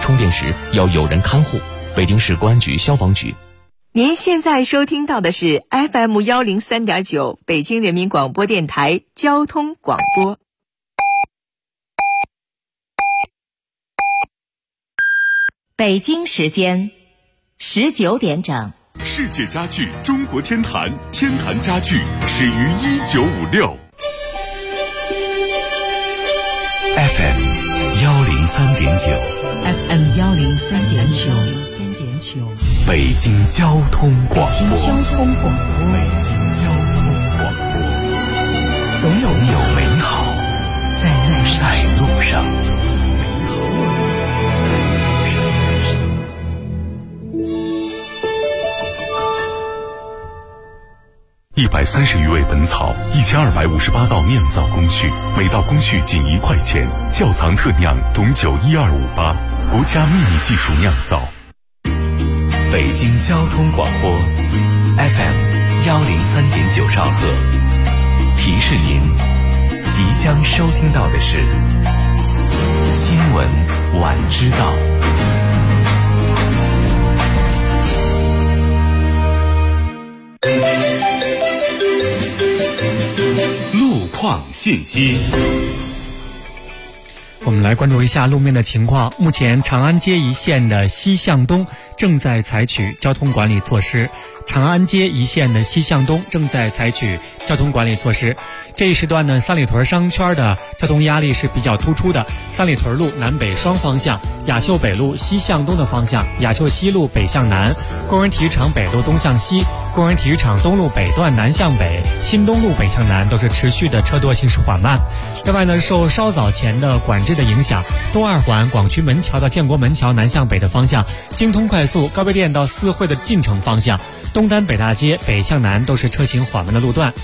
充电时要有人看护。北京市公安局消防局。 您现在收听到的是 FM103.9 北京人民广播电台交通广播。北京时间19点整。 世界家具中国天坛，天坛家具始于1956。 FM 103.9 FM 103.9 北京交通广播。 北京交通广播。 北京交通广播。 总有美好在路上。130余味本草，1258道酿造工序，每道工序仅1块钱。窖藏特酿种酒12588，国家秘密技术酿造。北京交通广播 FM 103.9兆赫，提示您即将收听到的是新闻晚知道。路况信息。 我们来关注一下路面的情况。目前长安街一线的西向东正在采取交通管理措施。长安街一线的西向东正在采取交通管理措施。这一时段呢，三里屯商圈的交通压力是比较突出的。三里屯路南北双方向，雅秀北路西向东的方向，雅秀西路北向南，工人体育场北路东向西，工人体育场东路北段南向北，新东路北向南都是持续的车多，行驶缓慢。另外呢，受稍早前的管制的影响，东二环广渠门桥到建国门桥南向北的方向，京通快速高碑店到四惠的进城方向，东单北大街北向南都是车行缓慢的路段。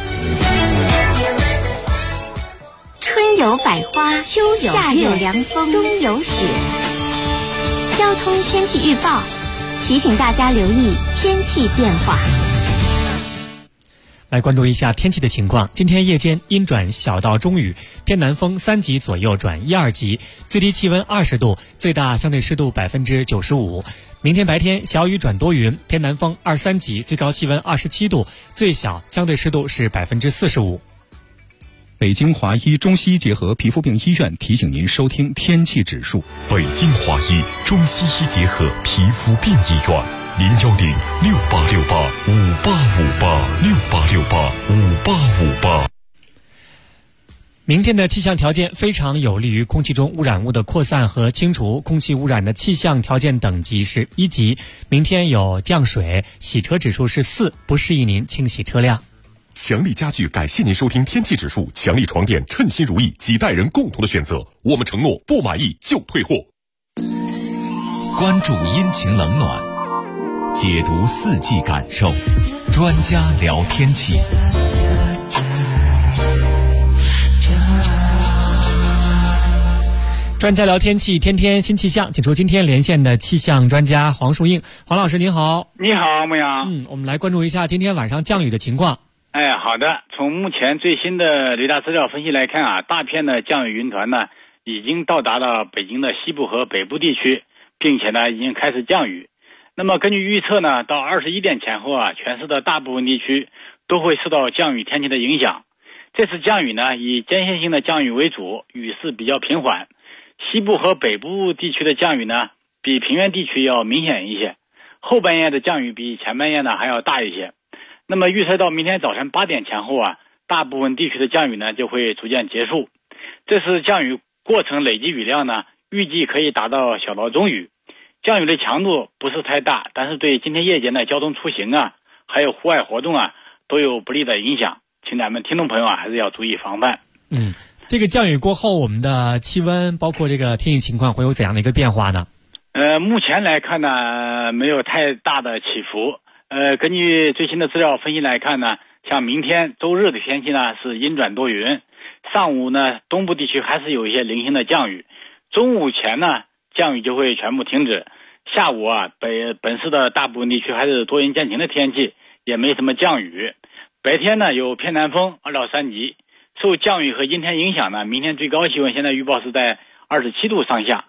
春有百花，秋有夏有凉风，冬有雪。交通天气预报提醒大家留意天气变化。 来关注一下天气的情况。今天夜间阴转小到中雨，偏南风3级左右转1、2级，最低气温20度，最大相对湿度95%。明天白天小雨转多云，偏南风2、3级，最高气温27度，最小相对湿度是45%。 北京华医中西医结合皮肤病医院提醒您收听天气指数。 北京华医中西医结合皮肤病医院，0106868585858，68685858。 明天的气象条件非常有利于空气中污染物的扩散和清除，空气污染的气象条件等级是1级。明天有降水，洗车指数是4，不适宜您清洗车辆。 强力家具感谢您收听天气指数，强力床垫称心如意，几代人共同的选择，我们承诺不满意就退货。 关注阴晴冷暖，解读4季感受，专家聊天气。 专家聊天气，天天新气象，请出今天连线的气象专家黄树英。黄老师您好。 你好，牧羊。 我们来关注一下今天晚上降雨的情况。 好的。从目前最新的雷达资料分析来看啊，大片的降雨云团呢已经到达了北京的西部和北部地区，并且呢已经开始降雨。那么根据预测呢，到21点前后啊，全市的大部分地区都会受到降雨天气的影响。这次降雨呢以间歇性的降雨为主，雨势比较平缓。西部和北部地区的降雨呢比平原地区要明显一些，后半夜的降雨比前半夜呢还要大一些。那么预测到明天早晨8点前后啊，大部分地区的降雨呢就会逐渐结束。这次降雨过程累积雨量呢预计可以达到小到中雨，降雨的强度不是太大，但是对今天夜间的交通出行啊还有户外活动啊都有不利的影响，请咱们听众朋友啊还是要注意防范。 这个降雨过后，我们的气温包括这个天气情况会有怎样的一个变化呢？ 目前来看呢没有太大的起伏。根据最新的资料分析来看呢，像明天周日的天气呢是阴转多云，上午呢东部地区还是有一些零星的降雨，中午前呢降雨就会全部停止。下午啊本市的大部分地区还是多云见晴的天气，也没什么降雨。白天呢有偏南风2到3级。受降雨和阴天影响呢，明天最高气温现在预报是在27度上下。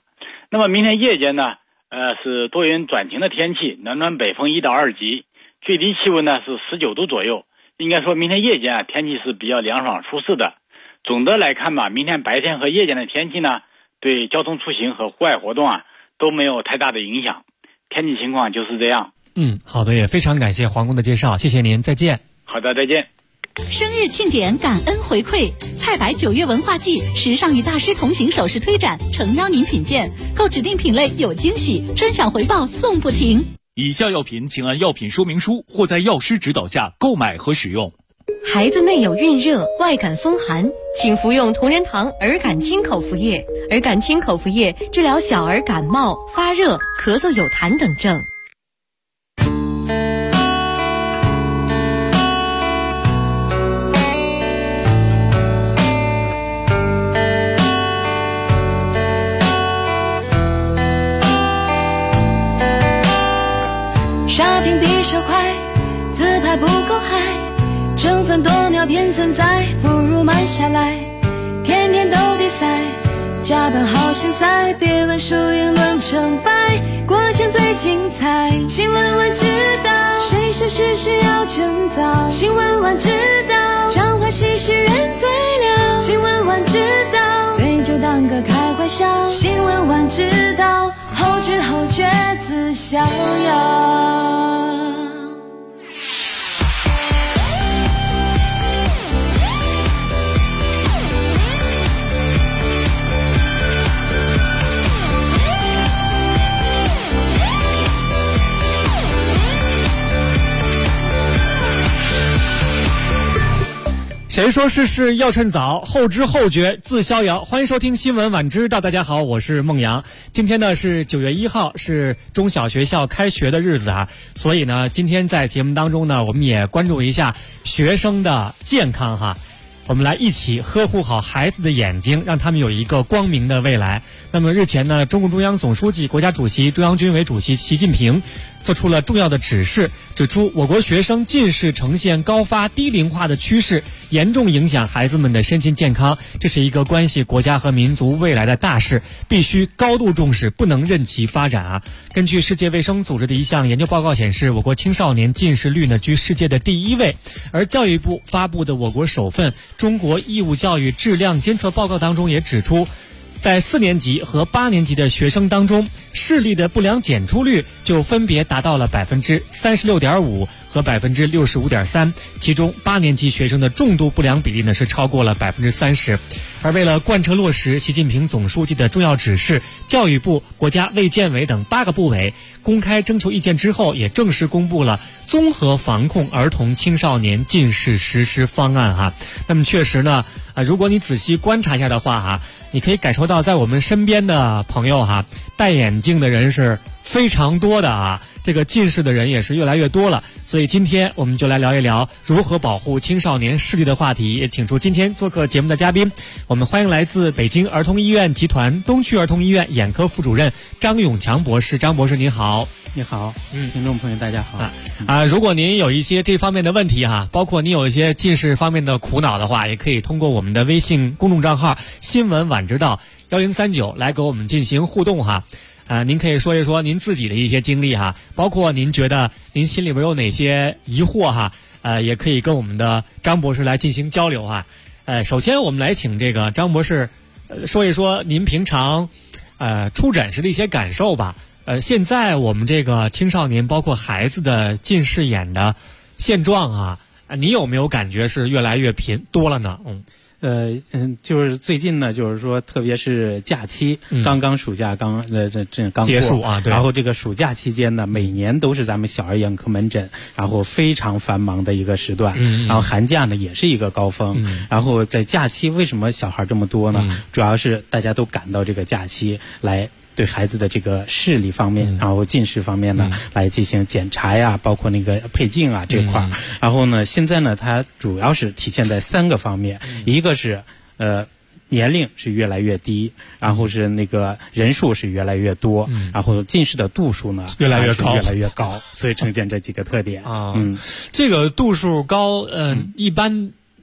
那么明天夜间呢，是多云转晴的天气，南转北风1到2级，最低气温呢是19度左右。应该说明天夜间啊，天气是比较凉爽舒适的。总的来看吧，明天白天和夜间的天气呢，对交通出行和户外活动啊都没有太大的影响。天气情况就是这样。 好的，也非常感谢黄工的介绍，谢谢您，再见。 好的，再见。 生日庆典，感恩回馈，菜百9月文化季，时尚与大师同行首饰推展，诚邀您品鉴，购指定品类有惊喜，专享回报送不停。 以下药品请按药品说明书或在药师指导下购买和使用。 孩子内有孕热、外感风寒，请服用同仁堂儿感清口服液。儿感清口服液治疗小儿感冒、发热、咳嗽有痰等症。 刷屏比手快，自拍不够嗨，争分夺秒偏存在，不如慢下来。天天都比赛，加班好心塞，别论输赢论成败，过程最精彩。新闻晚知道，谁说事实要趁早？新闻晚知道，常欢喜事人最了。新闻晚知道，对酒当歌开怀笑。新闻晚知道，后知后觉自逍遥。 谁说事事要趁早，后知后觉自逍遥。欢迎收听新闻晚知道，大家好，我是孟阳。今天呢是9月1号，是中小学校开学的日子啊，所以呢今天在节目当中呢，我们也关注一下学生的健康哈。我们来一起呵护好孩子的眼睛，让他们有一个光明的未来。那么日前呢，中共中央总书记、国家主席、中央军委主席习近平做出了重要的指示，指出我国学生近视呈现高发低龄化的趋势，严重影响孩子们的身心健康，这是一个关系国家和民族未来的大事，必须高度重视，不能任其发展啊。根据世界卫生组织的一项研究报告显示，我国青少年近视率呢居世界的第1位，而教育部发布的我国首份中国义务教育质量监测报告当中也指出，在4年级和8年级的学生当中，视力的不良检出率就分别达到了36.5%和65.3%，其中8年级学生的重度不良比例呢是超过了30%。而为了贯彻落实习近平总书记的重要指示，教育部、国家卫健委等8个部委公开征求意见之后，也正式公布了综合防控儿童青少年近视实施方案哈。那么确实呢，如果你仔细观察一下的话哈，你可以感受到在我们身边的朋友哈，戴眼镜的人是非常多的啊，这个近视的人也是越来越多了。所以今天我们就来聊一聊如何保护青少年视力的话题，也请出今天做客节目的嘉宾，我们欢迎来自北京儿童医院集团东区儿童医院眼科副主任张永强博士。张博士您好。 你好，听众朋友大家好如果您有一些这方面的问题哈，包括您有一些近视方面的苦恼的话，也可以通过我们的微信公众账号新闻晚知道1039来给我们进行互动哈。您可以说一说您自己的一些经历哈，包括您觉得您心里边有哪些疑惑哈，也可以跟我们的张博士来进行交流哈。首先我们来请这个张博士说一说您平常出诊时的一些感受吧。现在我们这个青少年包括孩子的近视眼的现状啊，你有没有感觉是越来越多了呢？ 就是最近呢，就是说，特别是假期，刚刚暑假刚结束啊，对。 然后这个暑假期间呢，每年都是咱们小儿眼科门诊，然后非常繁忙的一个时段。然后寒假呢也是一个高峰。然后在假期为什么小孩这么多呢？主要是大家都赶到这个假期来对孩子的这个视力方面，然后近视方面呢，来进行检查呀，包括那个配镜啊这块。然后呢，现在呢，它主要是体现在3个方面，一个是年龄是越来越低，然后是那个人数是越来越多，然后近视的度数呢越来越高，所以呈现这几个特点。 这个度数高，一般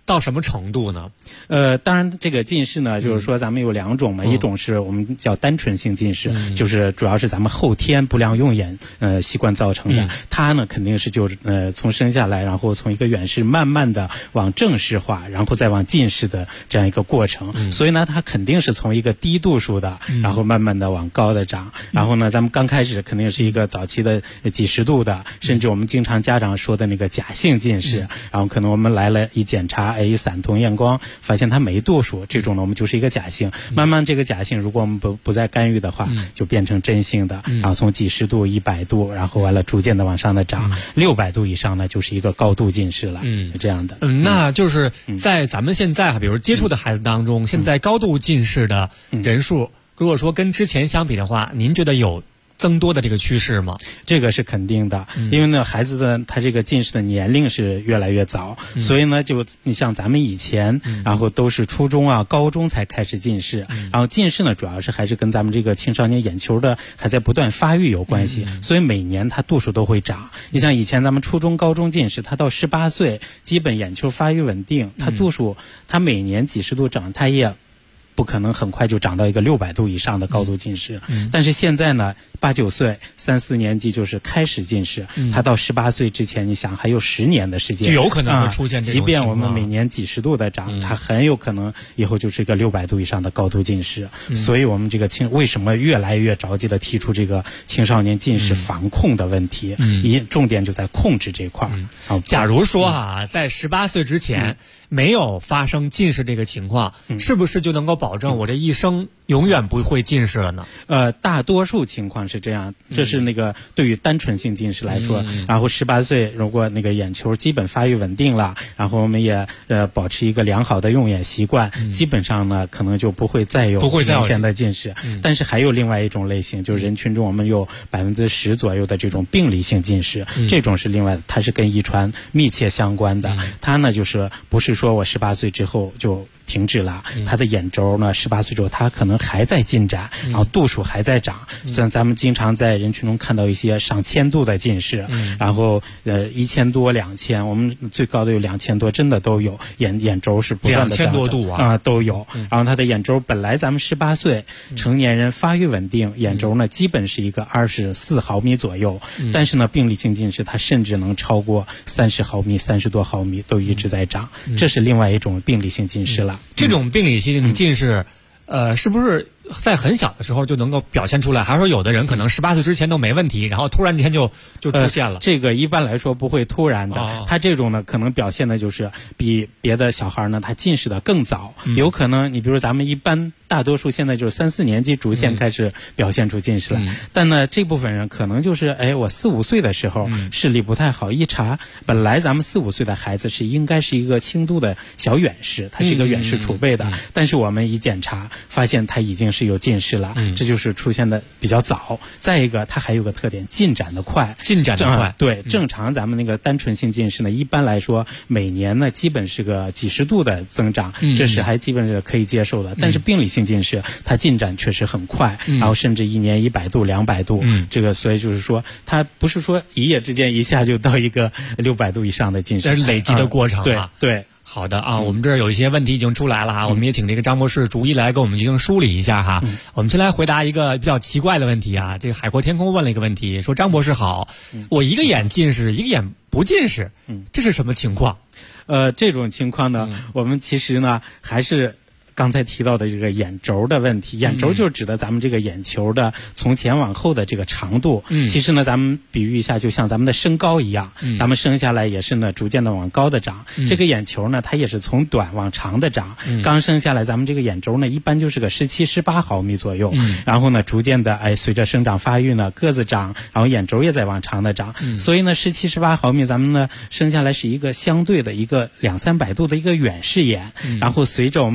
到什么程度呢？ 当然这个近视呢，就是说咱们有2种嘛，一种是我们叫单纯性近视，就是主要是咱们后天不良用眼习惯造成的。它呢肯定是就是从生下来，然后从一个远视慢慢的往正视化，然后再往近视的这样一个过程。所以呢，它肯定是从一个低度数的，然后慢慢的往高的涨。然后呢，咱们刚开始肯定是一个早期的几十度的，甚至我们经常家长说的那个假性近视，然后可能我们来了一检查，一散瞳验光发现它没度数，这种呢我们就是一个假性。慢慢这个假性如果我们不再干预的话，就变成真性的，然后从几十度、100度，然后完了逐渐的往上的涨，600度以上呢就是一个高度近视了，是这样的。 那就是在咱们现在比如接触的孩子当中，现在高度近视的人数，如果说跟之前相比的话，您觉得有增多的这个趋势吗？ 这个是肯定的，因为呢，孩子的他这个近视的年龄是越来越早，所以呢，就你像咱们以前，然后都是初中啊、高中才开始近视，然后近视呢，主要是还是跟咱们这个青少年眼球的还在不断发育有关系，所以每年它度数都会涨。你像以前咱们初中、高中近视，它到18岁基本眼球发育稳定，它度数它每年几十度涨，它也不可能很快就涨到一个600度以上的高度近视，但是现在呢，8、9岁、3、4年级就是开始近视，他到18岁之前，你想还有10年的时间， 就有可能会出现这种情况。 即便我们每年几十度的涨，它很有可能以后就是一个600度以上的高度近视。所以我们这个为什么越来越着急的提出这个青少年近视防控的问题？重点就在控制这块儿。 假如说在18岁之前没有发生近视这个情况，是不是就能够保证我这一生永远不会近视了呢？ 大多数情况是这样，这是那个对于单纯性近视来说，然后18岁如果那个眼球基本发育稳定了，然后我们也保持一个良好的用眼习惯，基本上呢可能就不会再有明显的近视。但是还有另外一种类型，就是人群中我们有10%左右的这种病理性近视，这种是另外的，它是跟遗传密切相关的。它呢就是不是说我18岁之后就停止了，他的眼轴呢18岁之后他可能还在进展，然后度数还在涨，像咱们经常在人群中看到一些上千度的近视，然后1000多、2000，我们最高的有2000多，真的都有，眼轴是不断的 2000多度都有。然后他的眼轴本来咱们18岁成年人发育稳定，眼轴呢基本是一个24毫米左右，但是呢病理性近视它甚至能超过30毫米、30多毫米都一直在涨，这是另外一种病理性近视了。 这种病理性近视，是不是在很小的时候就能够表现出来？还是说有的人可能18岁之前都没问题，然后突然间就出现了？ 这个一般来说不会突然的，他这种呢可能表现的就是比别的小孩呢他近视的更早，有可能你比如咱们一般大多数现在就是3、4年级逐渐开始表现出近视来，但呢这部分人可能就是我4、5岁的时候视力不太好，一查本来咱们4、5岁的孩子是应该是一个轻度的小远视，他是一个远视储备的，但是我们一检查发现他已经是有近视了，这就是出现的比较早。再一个它还有个特点，进展的快。对，正常咱们那个单纯性近视呢，一般来说每年呢基本是个几十度的增长，这是还基本是可以接受的。但是病理性近视它进展确实很快，然后甚至一年100度、200度，这个所以就是说它不是说一夜之间一下就到一个600度以上的近视， 这是累积的过程啊。 对。 好的我们这儿有一些问题已经出来了我们也请这个张博士逐一来给我们进行梳理一下我们先来回答一个比较奇怪的问题这个海阔天空问了一个问题，说张博士好，我一个眼近视，一个眼不近视，这是什么情况？ 这种情况呢，我们其实呢还是刚才提到的这个眼轴的问题，眼轴就是指的咱们这个眼球的从前往后的这个长度。其实呢，咱们比喻一下，就像咱们的身高一样，咱们生下来也是呢逐渐的往高的长。这个眼球呢，它也是从短往长的长。刚生下来，咱们这个眼轴呢，一般就是个17、18毫米左右。然后呢，逐渐的随着生长发育呢，个子长，然后眼轴也在往长的长。所以呢，17、18毫米，咱们呢生下来是一个相对的一个200、300度的一个远视眼。然后随着我们的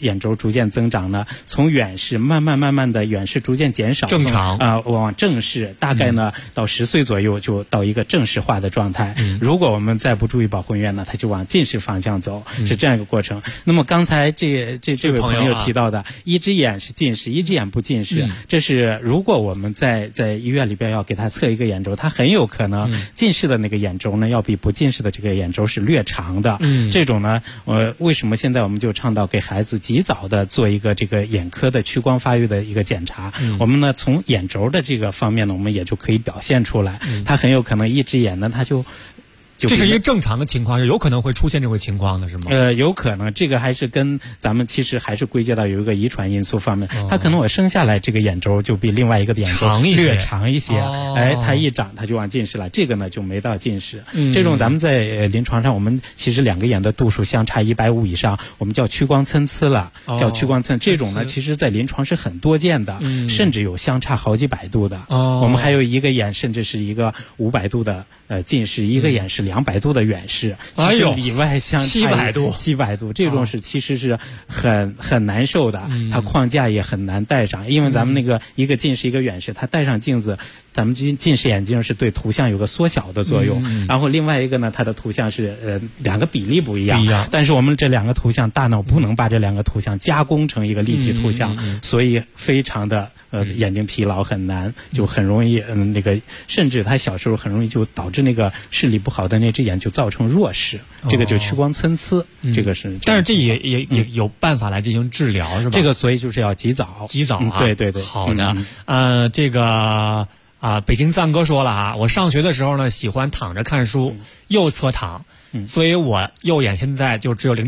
眼轴逐渐增长呢，从远视慢慢的远视逐渐减少， 正常往正视，大概呢到10岁左右就到一个正视化的状态。如果我们再不注意保护员呢，它就往近视方向走，是这样一个过程。那么刚才这位朋友提到的，一只眼是近视，一只眼不近视，这是如果我们在医院里边要给他测一个眼轴，他很有可能近视的那个眼轴呢要比不近视的这个眼轴是略长的。这种呢为什么现在我们就倡导给孩子及早的做一个这个眼科的屈光发育的一个检查？我们呢从眼轴的这个方面呢，我们也就可以表现出来，他很有可能一只眼呢他就这是一个正常的情况，有可能会出现这种情况的是吗？ 有可能，这个还是跟咱们其实还是归结到有一个遗传因素方面。他可能我生下来这个眼轴就比另外一个眼轴略长一些，他一长他就往近视了，这个呢就没到近视。这种咱们在临床上，我们其实2个眼的度数相差150以上，我们叫屈光参差了，叫屈光参。这种呢，其实在临床是很多见的，甚至有相差好几百度的。我们还有一个眼甚至是一个500度的近视，一个眼是200度的远视，其实里外相差700度，这种是其实是很难受的，它框架也很难戴上，因为咱们那个一个近视一个远视，它戴上镜子，咱们近视眼镜是对图像有个缩小的作用，然后另外一个呢，它的图像是2个比例不一样，但是我们这2个图像，大脑不能把这2个图像加工成一个立体图像，所以非常的眼睛疲劳很难，就很容易那个，甚至他小时候很容易就导致那个视力不好的那只眼就造成弱视，这个就屈光参差，这个是。 但是这也有办法来进行治疗是吧？ 这个所以就是要及早啊，对对对。 好的，这个北京赞哥说了啊，我上学的时候呢喜欢躺着看书，右侧躺。所以我右眼现在就只有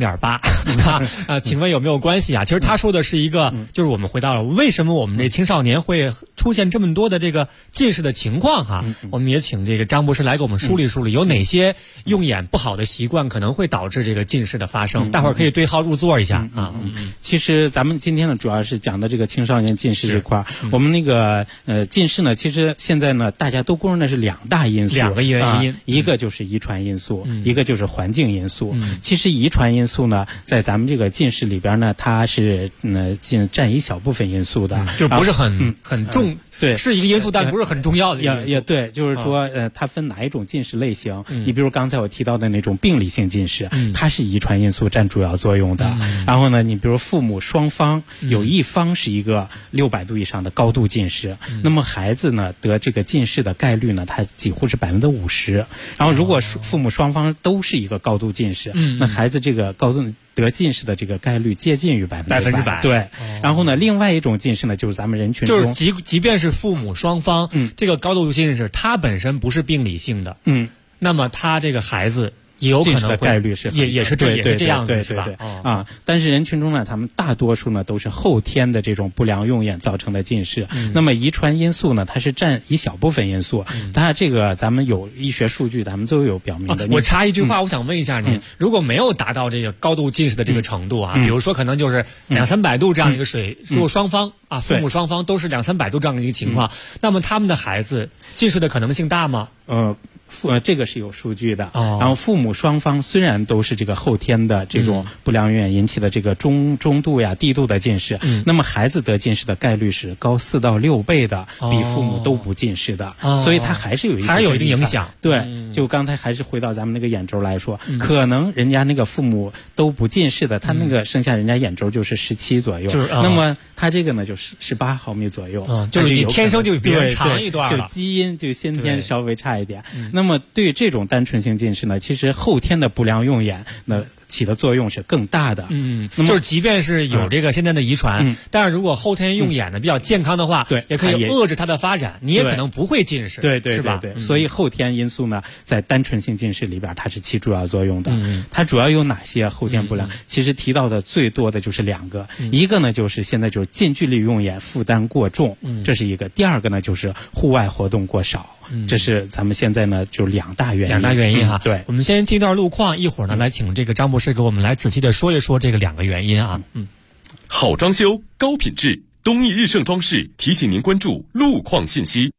0.8，请问有没有关系啊？其实他说的是一个，就是我们回到了为什么我们这青少年会出现这么多的这个近视的情况哈。我们也请这个张博士来给我们梳理梳理，有哪些用眼不好的习惯可能会导致这个近视的发生？大伙儿可以对号入座一下啊。 其实咱们今天呢，主要是讲的这个青少年近视这块儿。我们那个近视呢，其实现在呢，大家都公认的是2大因素 ，2个原因， 一个就是遗传因素，一个就是环境因素。其实遗传因素呢，在咱们这个近视里边呢，它是占一小部分因素的， 就不是很重。 对， 是一个因素，但不是很重要的因素。 也对，就是说，它分哪一种近视类型？你比如刚才我提到的那种病理性近视，它是遗传因素占主要作用的。然后呢，你比如父母双方有一方是一个600度以上的高度近视，那么孩子呢得这个近视的概率呢，它几乎是50%。然后如果父母双方都是一个高度近视，那孩子这个高度得近视的这个概率接近于100%。对，然后呢，另外一种近视呢，就是咱们人群中， 就是即便是父母双方，这个高度近视，它本身不是病理性的，那么他这个孩子也有可能的概率是也是这样的，是吧？ 但是人群中呢，他们大多数呢都是后天的这种不良用眼造成的近视。那么遗传因素呢，它是占一小部分因素。它这个咱们有医学数据，咱们都有表明的。 我插一句话，我想问一下你，如果没有达到这个高度近视的这个程度啊，比如说可能就是200-300度这样一个如果双方父母双方都是200-300度这样的一个情况，那么他们的孩子近视的可能性大吗？ 这个是有数据的。然后父母双方虽然都是这个后天的这种不良用眼引起的这个中度呀、低度的近视，那么孩子得近视的概率是高4到6倍的，比父母都不近视的。所以它还是有一定影响。 对，就刚才还是回到咱们那个眼轴来说，可能人家那个父母都不近视的，他那个剩下人家眼轴就是17左右，那么他这个呢就是18毫米左右， 就是你天生就比别人长一段了， 就基因就先天稍微差一点。那么对这种单纯性近视呢，其实后天的不良用眼那起的作用是更大的。 就是即便是有这个现在的遗传，但是如果后天用眼呢比较健康的话，也可以遏制它的发展，你也可能不会近视， 对， 是吧？ 所以后天因素呢，在单纯性近视里边，它是起主要作用的。它主要有哪些后天不良？其实提到的最多的就是2个，一个呢就是现在就是近距离用眼负担过重，这是一个；第二个呢就是户外活动过少，这是咱们现在呢就2大原因哈。 对，我们先进段路况，一会儿呢来请这个张博士给我们来仔细的说一说这个2个原因啊。 好装修高品质，东义日盛装饰提醒您关注路况信息。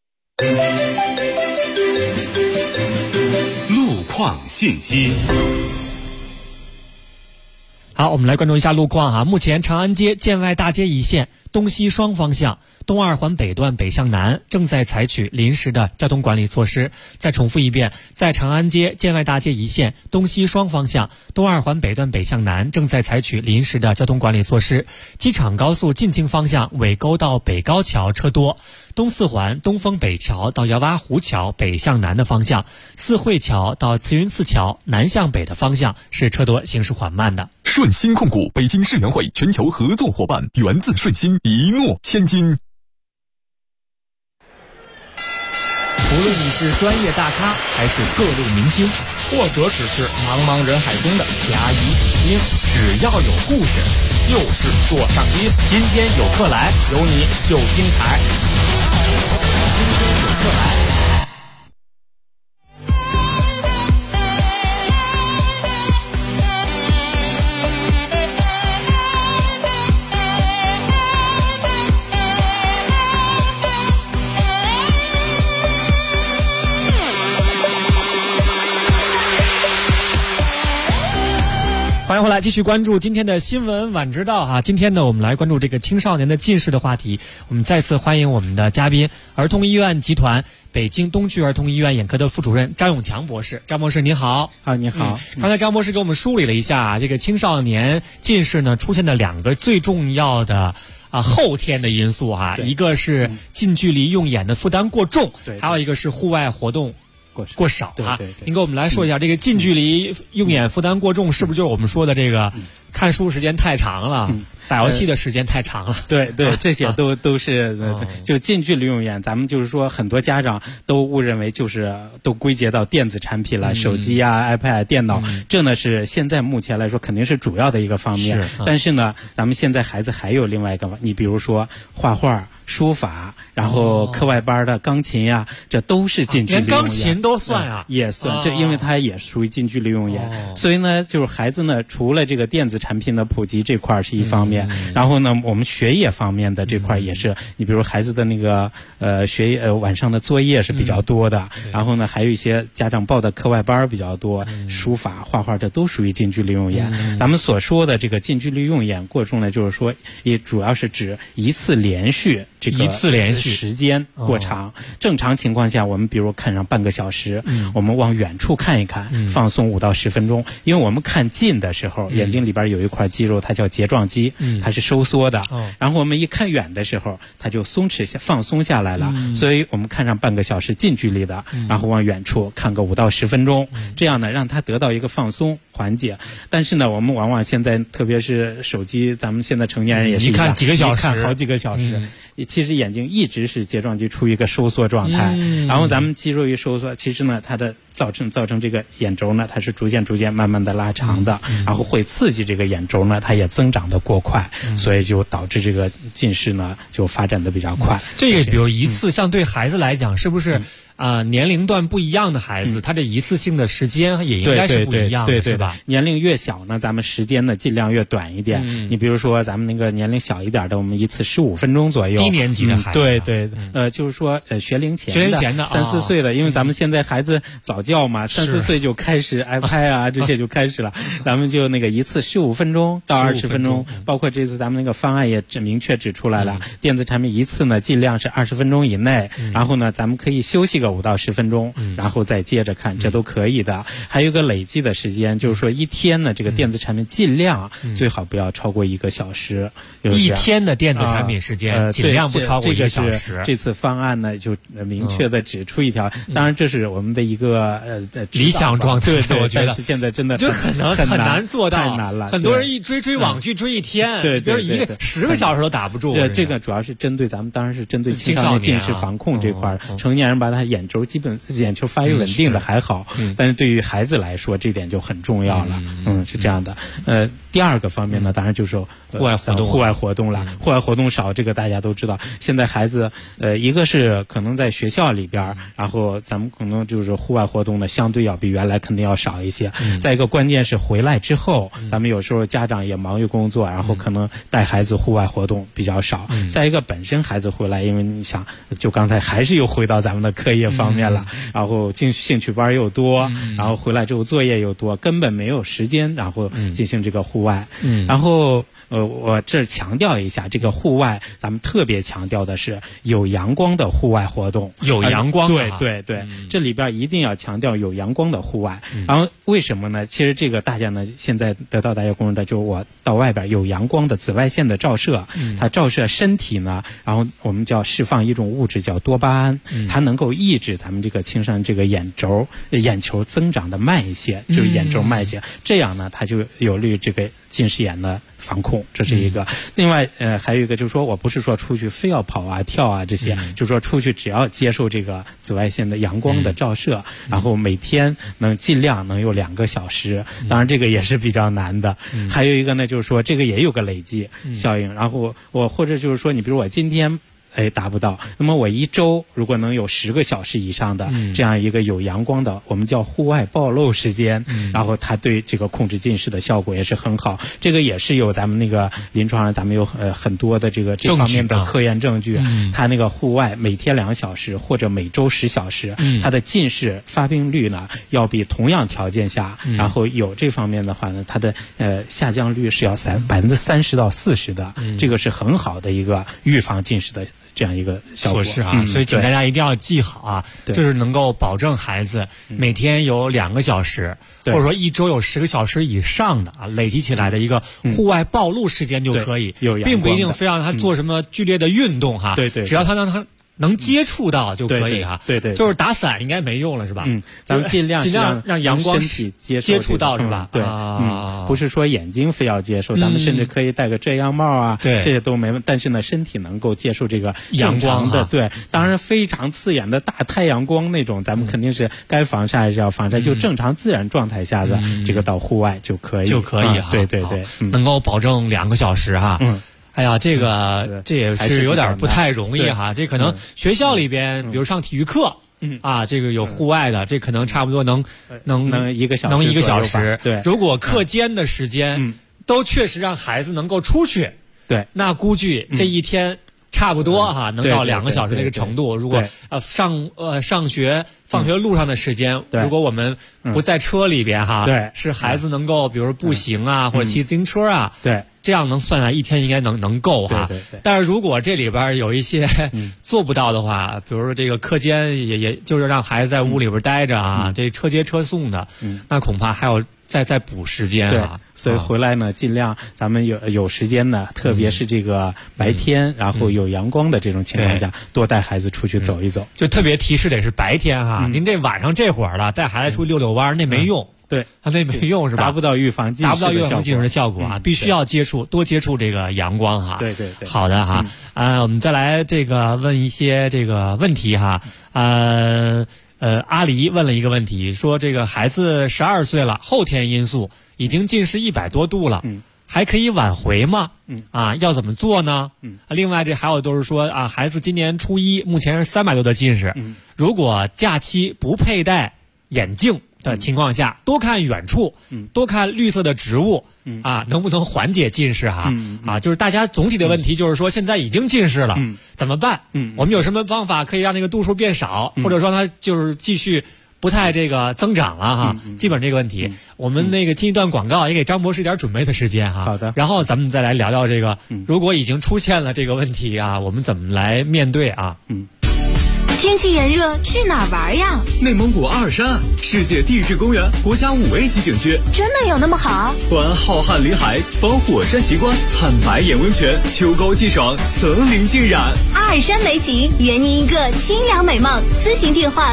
路况信息。 好，我们来关注一下路况哈。目前长安街建外大街一线东西双方向东二环北段北向南正在采取临时的交通管理措施。再重复一遍，在长安街建外大街一线东西双方向东二环北段北向南正在采取临时的交通管理措施。机场高速进京方向尾沟到北高桥车多，东四环东风北桥到姚洼湖桥北向南的方向，四惠桥到慈云寺桥南向北的方向是车多行驶缓慢的。 顺鑫控股北京世园会全球合作伙伴，源自顺鑫，一诺千金。 无论你是专业大咖还是各路明星，或者只是茫茫人海中的甲乙丙丁，只要有故事就是座上宾。今天有客来，有你就精彩。今天有客来。 欢迎回来，继续关注今天的新闻晚知道哈。今天呢，我们来关注这个青少年的近视的话题。我们再次欢迎我们的嘉宾，儿童医院集团北京东区儿童医院眼科的副主任张永强博士。张博士您好。 你好。 刚才张博士给我们梳理了一下这个青少年近视呢出现的2个最重要的后天的因素哈，一个是近距离用眼的负担过重，还有一个是户外活动过少哈。您给我们来说一下这个近距离用眼负担过重是不是就是我们说的这个看书时间太长了，打游戏的时间太长了？ 对，这些都是就近距离用眼，咱们就是说很多家长都误认为就是都归结到电子产品了，手机啊、iPad、电脑，这呢是现在目前来说肯定是主要的一个方面。但是呢，咱们现在孩子还有另外一个，你比如说画画、书法，然后课外班的钢琴呀，这都是近距离用眼。 连钢琴都算啊？ 也算，这因为它也属于近距离用眼。所以呢，就是孩子呢，除了这个电子产品的普及这块是一方面，然后呢，我们学业方面的这块也是，你比如孩子的那个学业晚上的作业是比较多的，然后呢，还有一些家长报的课外班比较多，书法、画画这都属于近距离用眼。咱们所说的这个近距离用眼过重呢，就是说也主要是指一次连续时间过长。正常情况下，我们比如看上半个小时，我们往远处看一看，放松5到10分钟。因为我们看近的时候，眼睛里边有一块肌肉，它叫睫状肌，它是收缩的。然后我们一看远的时候，它就放松下来了。所以我们看上半个小时近距离的，然后往远处看个5到10分钟，这样呢让它得到一个放松缓解。但是呢，我们往往现在特别是手机，咱们现在成年人也是一看几个小时， 看好几个小时。其实眼睛一直是睫状肌处于一个收缩状态，然后咱们肌肉一收缩，其实呢它的造成这个眼轴呢，它是逐渐慢慢的拉长的，然后会刺激这个眼轴呢，它也增长的过快，所以就导致这个近视呢就发展的比较快。 这个比如一次，像对孩子来讲，是不是？年龄段不一样的孩子，他这一次性的时间也应该是不一样的，是吧？ 年龄越小呢，咱们时间呢尽量越短一点。你比如说咱们那个年龄小一点的，我们一次15分钟左右。 低年级的孩子， 对，就是说学龄前的3、4岁的，因为咱们现在孩子早教嘛，3、4岁就开始 iPad 啊这些就开始了，咱们就那个一次15分钟到20分钟，包括这次咱们那个方案也明确指出来了，电子产品一次呢尽量是20分钟以内，然后呢咱们可以休息个5到10分钟，然后再接着看，这都可以的。还有一个累计的时间，就是说一天呢，这个电子产品尽量最好不要超过1个小时。 一天的电子产品时间尽量不超过1个小时。 这次方案呢就明确的指出一条，当然这是我们的一个理想状态， 对， 我觉得但是现在真的就很难做到， 太难了。 很多人一追网剧追一天， 对， 比如10个小时都打不住。 这个主要是针对咱们，当然是针对青少年近视防控这块，成年人把他眼轴眼球发育稳定的还好，但是对于孩子来说这点就很重要了。是这样的。第二个方面呢，当然就是户外活动了。户外活动少，这个大家都知道。现在孩子一个是可能在学校里边，然后咱们可能就是户外活动呢相对要比原来肯定要少一些。再一个关键是回来之后，咱们有时候家长也忙于工作，然后可能带孩子户外活动比较少。再一个本身孩子回来，因为你想就刚才还是又回到咱们的课业些方面了，然后兴趣班又多，然后回来之后作业又多，根本没有时间然后进行这个户外。然后我这强调一下，这个户外咱们特别强调的是有阳光的户外活动， 有阳光对，这里边一定要强调有阳光的户外。然后为什么呢？其实这个大家呢现在得到大家共识的，就是我到外边有阳光的紫外线的照射，它照射身体呢，然后我们叫释放一种物质叫多巴胺，它能够抑制咱们这个青少年这个眼球增长的慢一些，就是眼轴慢一些，这样呢它就有利于这个近视眼的防控，这是一个。另外还有一个就是说，我不是说出去非要跑啊跳啊这些，就是说出去只要接受这个紫外线的阳光的照射，然后每天尽量能有2个小时，当然这个也是比较难的。还有一个呢就是说这个也有个累积效应，然后我或者就是说你比如我今天达不到，那么我一周如果能有10个小时以上的这样一个有阳光的我们叫户外暴露时间，然后它对这个控制近视的效果也是很好。这个也是有咱们那个临床上咱们有很多的这方面的科研证据，它那个户外每天2小时或者每周10小时，它的近视发病率呢要比同样条件下然后有这方面的话呢，它的下降率是要30%到40%的，这个是很好的一个预防近视的这样一个效果是啊，所以请大家一定要记好啊，就是能够保证孩子每天有2个小时，或者说一周有10个小时以上的累积起来的一个户外暴露时间就可以，并不一定非让他做什么剧烈的运动哈，只要他能接触到就可以哈， 对， 就是打伞应该没用了是吧？ 咱们尽量让阳光身体接触到是吧？ 对，不是说眼睛非要接受，咱们甚至可以戴个遮阳帽啊，这些都没问题。但是呢，身体能够接受这个阳光的，对，当然非常刺眼的大太阳光那种，咱们肯定是该防晒还是要防晒，就正常自然状态下的这个到户外就可以哈， 对， 能够保证2个小时哈。哎呀，这也是有点不太容易哈。这可能学校里边，比如上体育课，这个有户外的，这可能差不多能 1个小时， 能1个小时。 对， 如果课间的时间都确实让孩子能够出去， 对， 那估计这一天差不多哈，能到2个小时这个程度。如果上学放学路上的时间，如果我们不在车里边哈，是孩子能够比如步行啊，或者骑自行车啊， 对。 这样能算下一天应该能够哈， 对。 但是如果这里边有一些做不到的话，比如说这个课间也就是让孩子在屋里边待着啊，这车接车送的，那恐怕还有再补时间啊。 所以回来呢，尽量咱们有时间呢，特别是这个白天，然后有阳光的这种情况下，多带孩子出去走一走。 就特别提示得是白天哈，您这晚上这会儿了，带孩子出去溜溜弯那没用。 对， 它那没用是吧？ 达不到预防近视的效果啊！必须要多接触这个阳光哈。 对。 好的哈，我们再来这个问一些这个问题哈。阿黎问了一个问题，说这个孩子12岁了，后天因素已经近视100多度了，还可以挽回吗？要怎么做呢？另外这还有都是说孩子今年初1，目前是300多的近视，如果假期不佩戴眼镜的情况下，多看远处，多看绿色的植物，能不能缓解近视哈？就是大家总体的问题就是说，现在已经近视了，怎么办？我们有什么方法可以让那个度数变少，或者说它就是继续不太这个增长了哈？基本这个问题，我们那个进一段广告，也给张博士一点准备的时间哈。 好的。 然后咱们再来聊聊这个，如果已经出现了这个问题我们怎么来面对啊？ 天气炎热，去哪儿玩呀？ 内蒙古阿尔山，世界地质公园国家5A级景区， 真的有那么好？ 环浩瀚林海，访火山奇观，看白眼温泉，秋高气爽，层林尽染。 阿尔山美景，圆您一个清凉美梦。咨询电话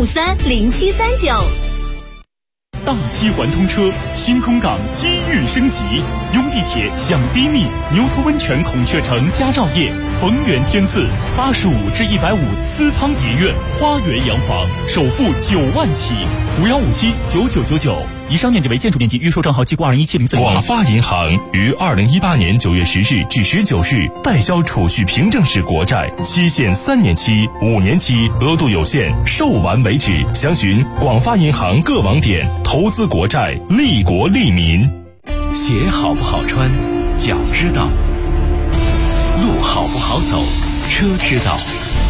83530739。 大7环通车，新空港机遇升级，用地铁享低密，牛头温泉孔雀城佳兆业，逢源天赐，85至150私汤叠院，花园洋房，首付9万起，51579999。以上面积为建筑面积，预售账号记过217040。广发银行于2018年9月10日至19日代销储蓄凭证式国债，期限3年期、5年期，额度有限，售完为止。详询广发银行各网点。投资国债，利国利民。 鞋好不好穿，脚知道；路好不好走，车知道。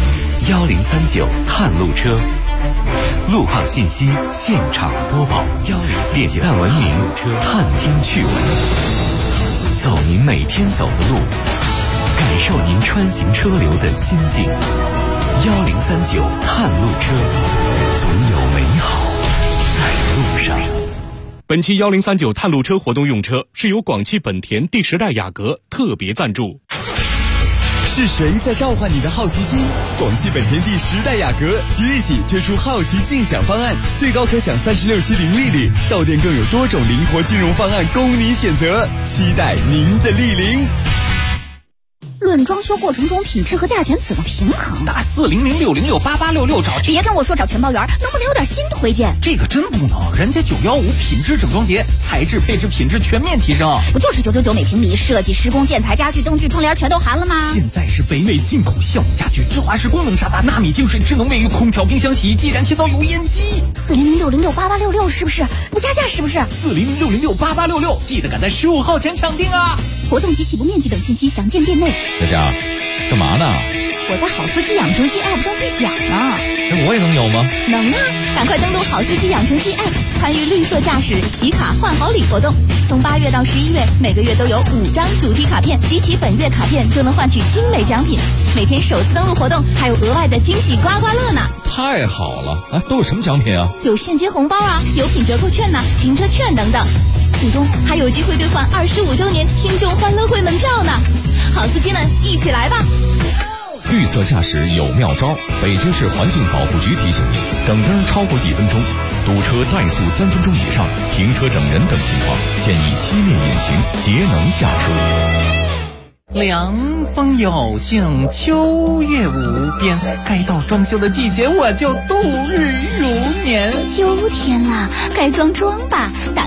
1039探路车，路况信息现场播报，点赞文明，探天趣闻，走您每天走的路，感受您穿行车流的心境。1039探路车，总有美好在路上。 本期1039探路车活动用车是由广汽本田第10代雅阁特别赞助。 是谁在召唤你的好奇心？广汽本田第10代雅阁即日起推出好奇竞享方案，最高可享36期零利率，到店更有多种灵活金融方案供你选择，期待您的莅临。 论装修过程中品质和价钱怎么平衡？ 打40060688866找。 别跟我说找全包园，能不能有点新推荐？ 这个真不能，人家915品质整装节，材质配置品质全面提升。 不就是999每平米，设计施工建材家具灯具窗帘全都含了吗？ 现在是北美进口橡木家具、芝华士功能沙发、纳米净水、智能卫浴、空调、冰箱、洗衣机、燃气灶、油烟机。 40060688866是不是？不加价是不是 ？40060688866，记得赶在15号前抢定啊！ 活动及起步面积等信息详见店内。 佳佳，干嘛呢？ 我在好司机养成系 App 上兑奖呢。 那我也能有吗？ 能啊！赶快登录好司机养成系 App， 参与绿色驾驶集卡换好礼活动。从8月到11月，每个月都有5张主题卡片，集齐本月卡片就能换取精美奖品。每天首次登录活动还有额外的惊喜刮刮乐呢！ 太好了！啊，都有什么奖品啊？ 有现金红包啊，有品折扣券呐，停车券等等。最终还有机会兑换25周年听众欢乐会门票呢！好司机们，一起来吧！ 绿色驾驶有妙招，北京市环境保护局提醒您：等灯超过1分钟、堵车怠速3分钟以上、停车等人等情况，建议熄灭引擎，节能驾车。 凉风有幸，秋月无边，该到装修的季节，我就度日如年。 秋天了，该装吧，打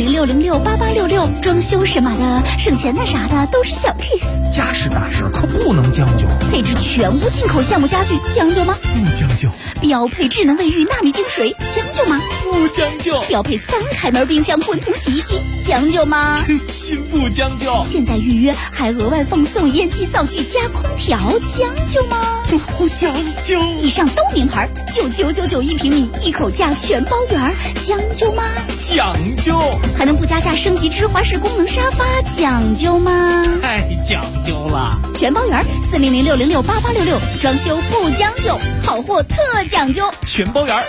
40060688866，装修什么的，省钱的啥的都是小 case。 家事大事可不能将就。 配置全屋进口橡木家具，将就吗？ 不将就。 标配智能卫浴纳米净水，将就吗？ 不将就。 标配3开门冰箱滚筒洗衣机，将就吗？ 真心不将就。 现在预约还额外奉送烟机灶具加空调，将就吗？ 不将就。 以上都名牌，99991平米，一口价全包圆，将就吗？ 讲究。 还能不加价升级芝华士功能沙发，讲究吗？ 太讲究了。 全包圆，40060688866，装修不将就，好货特讲究。 全包圆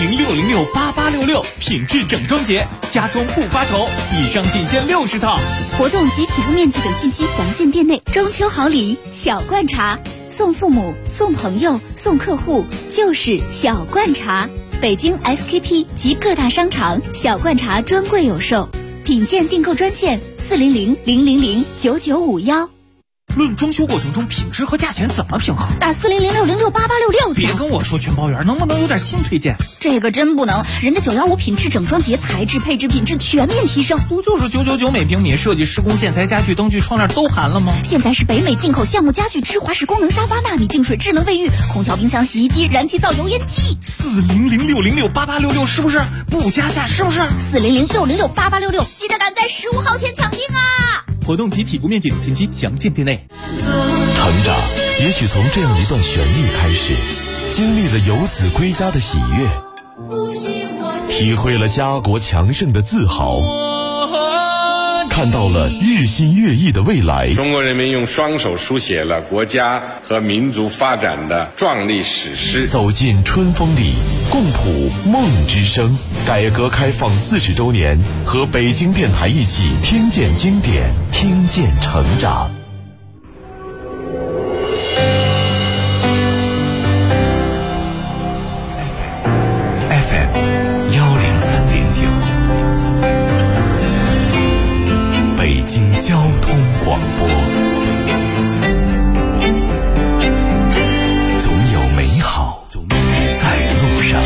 ，40060688866，品质整装节，家装不发愁。以上仅限60套。 活动及起步面积等信息详见店内。中秋好礼，小罐茶，送父母、送朋友、送客户，就是小罐茶。北京 SKP 及各大商场小罐茶专柜有售，品鉴订购专线400000991。 论装修过程中品质和价钱怎么平衡？ 打40060688866。 别跟我说全包圆，能不能有点新推荐？ 这个真不能，人家915品质整装节，材质配置品质全面提升。 不就是999每平米，设计施工建材家具灯具窗帘都含了吗？ 现在是北美进口橡木家具、芝华士功能沙发、纳米净水、智能卫浴、空调、冰箱、洗衣机、燃气灶、油烟机。 40060688866是不是？不加价是不是 ？40060688866，记得赶在15号前抢定啊！ 活动及起步面积等信息详见店内。 成长也许从这样一段旋律开始，经历了游子归家的喜悦，体会了家国强盛的自豪，看到了日新月异的未来。 中国人民用双手书写了国家和民族发展的壮丽史诗。 走进春风里，共谱梦之声。改革开放40周年，和北京电台一起听见经典，听见成长。 FM 103.9，北京交通广播，总有美好在路上。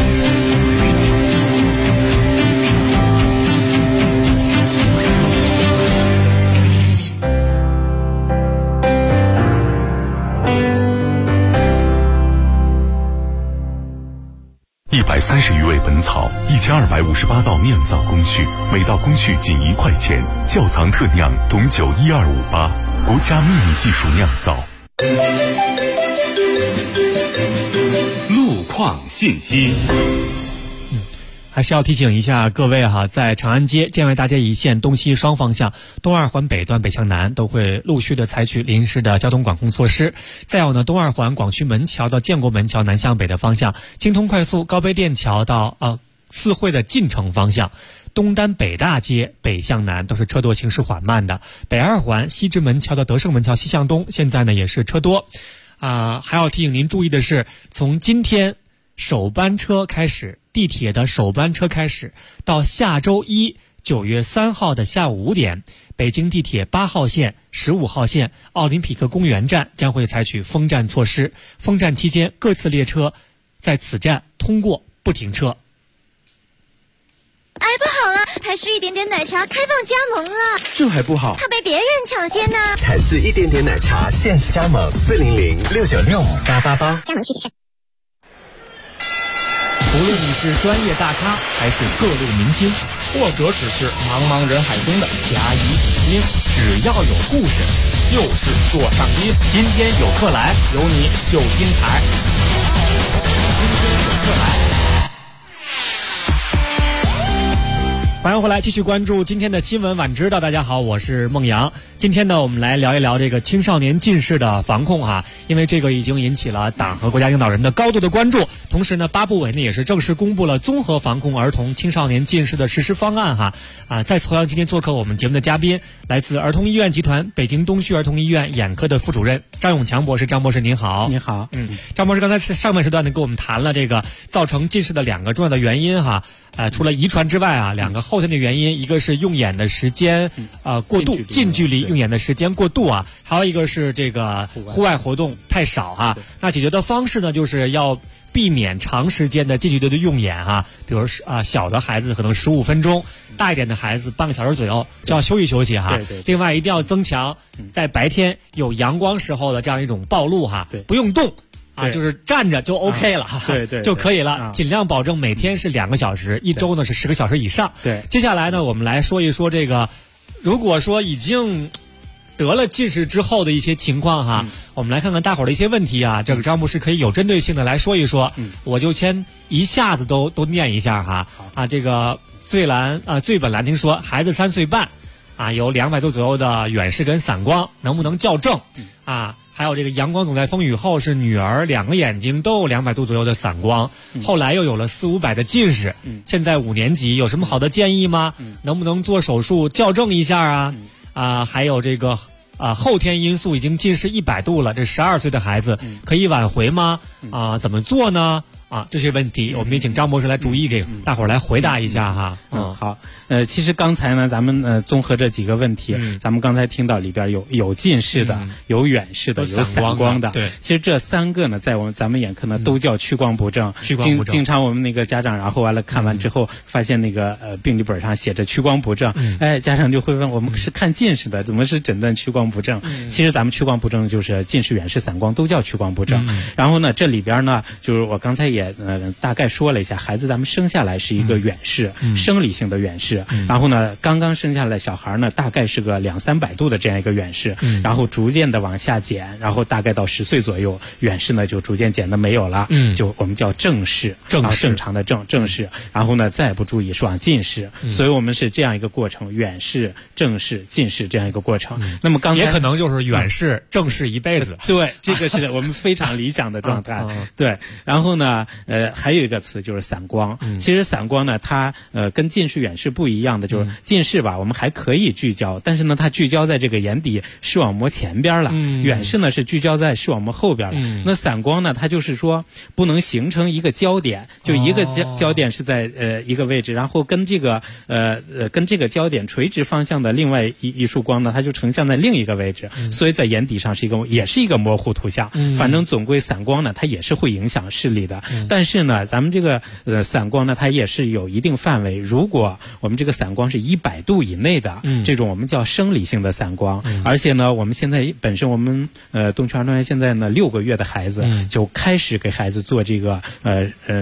130余味本草，1258道酿造工序，每道工序仅1块钱。窖藏特酿董酒12588，国家秘密技术酿造。 况信息。 还是要提醒一下各位哈，在长安街、建外大街一线东西双方向、东二环北段北向南都会陆续的采取临时的交通管控措施。再有呢，东二环广渠门桥到建国门桥南向北的方向，京通快速高碑店桥到四惠的进城方向，东单北大街北向南都是车多行驶缓慢的。北二环西直门桥到德胜门桥西向东，现在呢也是车多。还要提醒您注意的是，从今天首班车开始，地铁的首班车开始，到下周一9月3号的下午5点，北京地铁8号线、15号线奥林匹克公园站将会采取封站措施。封站期间，各次列车在此站通过不停车。 哎，不好了，台式一点点奶茶开放加盟了， 这还不好， 怕被别人抢先呢。 台式一点点奶茶限时加盟400-696-5888， 加盟需谨慎。 无论你是专业大咖，还是各路明星，或者只是茫茫人海中的甲乙丙丁，只要有故事，就是座上宾。今天有客来，有你就精彩。今天有客来。欢迎回来，继续关注今天的新闻晚知道。大家好，我是孟阳。今天呢，我们来聊一聊这个青少年近视的防控哈，因为这个已经引起了党和国家领导人的高度的关注。同时呢，八部委呢也是正式公布了综合防控儿童青少年近视的实施方案哈。再次欢迎今天做客我们节目的嘉宾，来自儿童医院集团北京东区儿童医院眼科的副主任张永强博士。张博士您好。 你好。 张博士刚才上半时段呢跟我们谈了这个造成近视的2个重要的原因哈。除了遗传之外2个后天的原因，一个是用眼的时间过度，近距离用眼的时间过度还有一个是这个户外活动太少哈。那解决的方式呢，就是要避免长时间的近距离的用眼比如小的孩子可能15分钟，大一点的孩子半个小时左右就要休息休息哈。另外一定要增强在白天有阳光时候的这样一种暴露不用动。就是站着就 OK 了，对，就可以了。尽量保证每天是2个小时，一周呢是10个小时以上。 对， 接下来呢，我们来说一说这个，如果说已经得了近视之后的一些情况哈，我们来看看大伙儿的一些问题这个张博士可以有针对性的来说一说。我就先一下子都念一下哈。这个最本兰亭说，孩子3岁半有200度左右的远视跟散光，能不能校正还有这个阳光总在风雨后，是女儿2个眼睛都有200度左右的散光，后来又有了400-500的近视，现在5年级，有什么好的建议吗？能不能做手术校正一下还有这个后天因素已经近视100度了，这12岁的孩子可以挽回吗？怎么做呢？这些问题我们也请张博士来逐一给大伙儿来回答一下哈。 好，其实刚才呢，咱们综合这几个问题，咱们刚才听到里边有近视的，有远视的，有散光的。 对， 其实这3个呢，在咱们眼科呢都叫屈光不正。经常我们那个家长，然后完了看完之后，发现那个病历本上写着屈光不正，家长就会问，我们是看近视的，怎么是诊断屈光不正？其实咱们屈光不正就是近视、远视、散光都叫屈光不正。然后呢，这里边呢，就是我刚才也大概说了一下，孩子咱们生下来是一个远视，生理性的远视，然后呢刚刚生下来小孩呢大概是个200-300度的这样一个远视，然后逐渐的往下减，然后大概到10岁左右，远视呢就逐渐减的没有了，就我们叫正视，正常的正视，然后呢再不注意是往近视，所以我们是这样一个过程，远视、正视、近视这样一个过程。那么刚才也可能就是远视、正视一辈子， 对，这个是我们非常理想的状态。对，然后呢还有一个词就是散光。其实散光呢，它跟近视、远视不一样的，就是近视吧，我们还可以聚焦，但是呢，它聚焦在这个眼底视网膜前边了。远视呢是聚焦在视网膜后边了。那散光呢，它就是说不能形成一个焦点，就一个焦点是在一个位置，然后跟这个焦点垂直方向的另外一束光呢，它就成像在另一个位置，所以在眼底上也是一个模糊图像。反正总归散光呢，它也是会影响视力的。但是呢，咱们这个散光呢，它也是有一定范围。如果我们这个散光是100度以内的，这种我们叫生理性的散光。而且呢，我们现在本身我们东区儿童医院现在呢6个月的孩子就开始给孩子做这个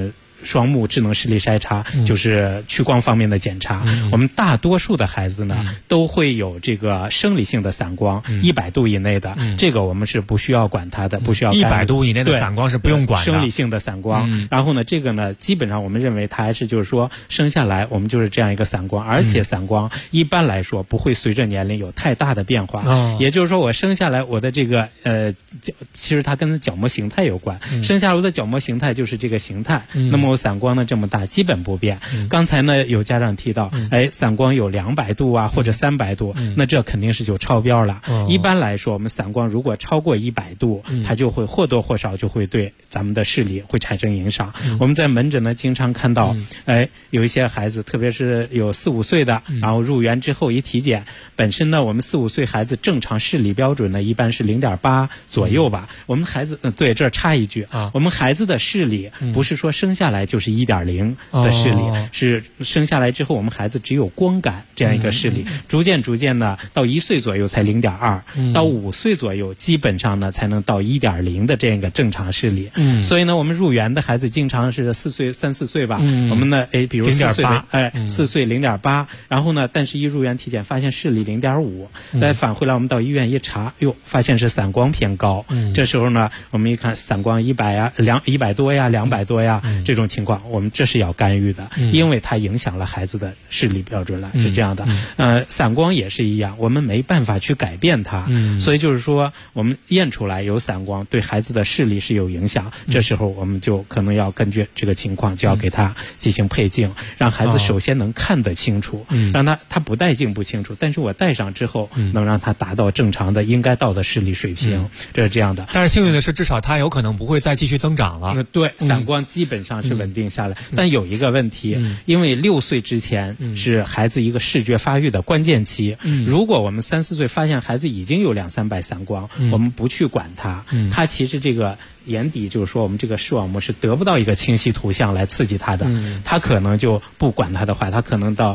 双目智能视力筛查，就是屈光方面的检查。我们大多数的孩子呢，都会有这个生理性的散光，100度以内的，这个我们是不需要管它的，不需要 100度以内的散光是不用管的， 生理性的散光。然后呢，这个呢，基本上我们认为它还是就是说生下来我们就是这样一个散光，而且散光一般来说不会随着年龄有太大的变化。也就是说，我生下来我的这个其实它跟角膜形态有关，生下来我的角膜形态就是这个形态，那么我散光呢这么大基本不变。刚才呢有家长提到，散光有200度啊或者300度，那这肯定是就超标了。一般来说，我们散光如果超过100度，它就会或多或少就会对咱们的视力会产生影响。我们在门诊呢经常看到，有一些孩子，特别是有4、5岁的，然后入园之后一体检，本身呢我们4、5岁孩子正常视力标准呢一般是0.8左右吧。我们孩子对，这儿插一句，我们孩子的视力不是说生下来就是1.0的视力，是生下来之后我们孩子只有光感这样一个视力，逐渐呢到1岁左右才0.2，到5岁左右基本上呢才能到1.0的这样一个正常视力。所以呢我们入园的孩子经常是3、4岁吧，我们呢比如4岁的4岁0.8，然后呢但是一入园体检发现视力0.5，再返回来我们到医院一查，发现是散光偏高。这时候呢我们一看散光100呀100多呀200多呀，这种情况我们这是要干预的，因为它影响了孩子的视力标准了，是这样的。散光也是一样，我们没办法去改变它，所以就是说我们验出来有散光对孩子的视力是有影响，这时候我们就可能要根据这个情况就要给他进行配镜，让孩子首先能看得清楚，让他不戴镜不清楚，但是我戴上之后能让他达到正常的应该到的视力水平，这是这样的。 但是幸运的是至少他有可能不会再继续增长了。 对，散光基本上是稳定下来，但有一个问题，因为6岁之前是孩子一个视觉发育的关键期，如果我们3、4岁发现孩子已经有2、300散光，我们不去管他，他其实这个眼底就是说我们这个视网膜是得不到一个清晰图像来刺激他的，他可能就不管他的话，他可能到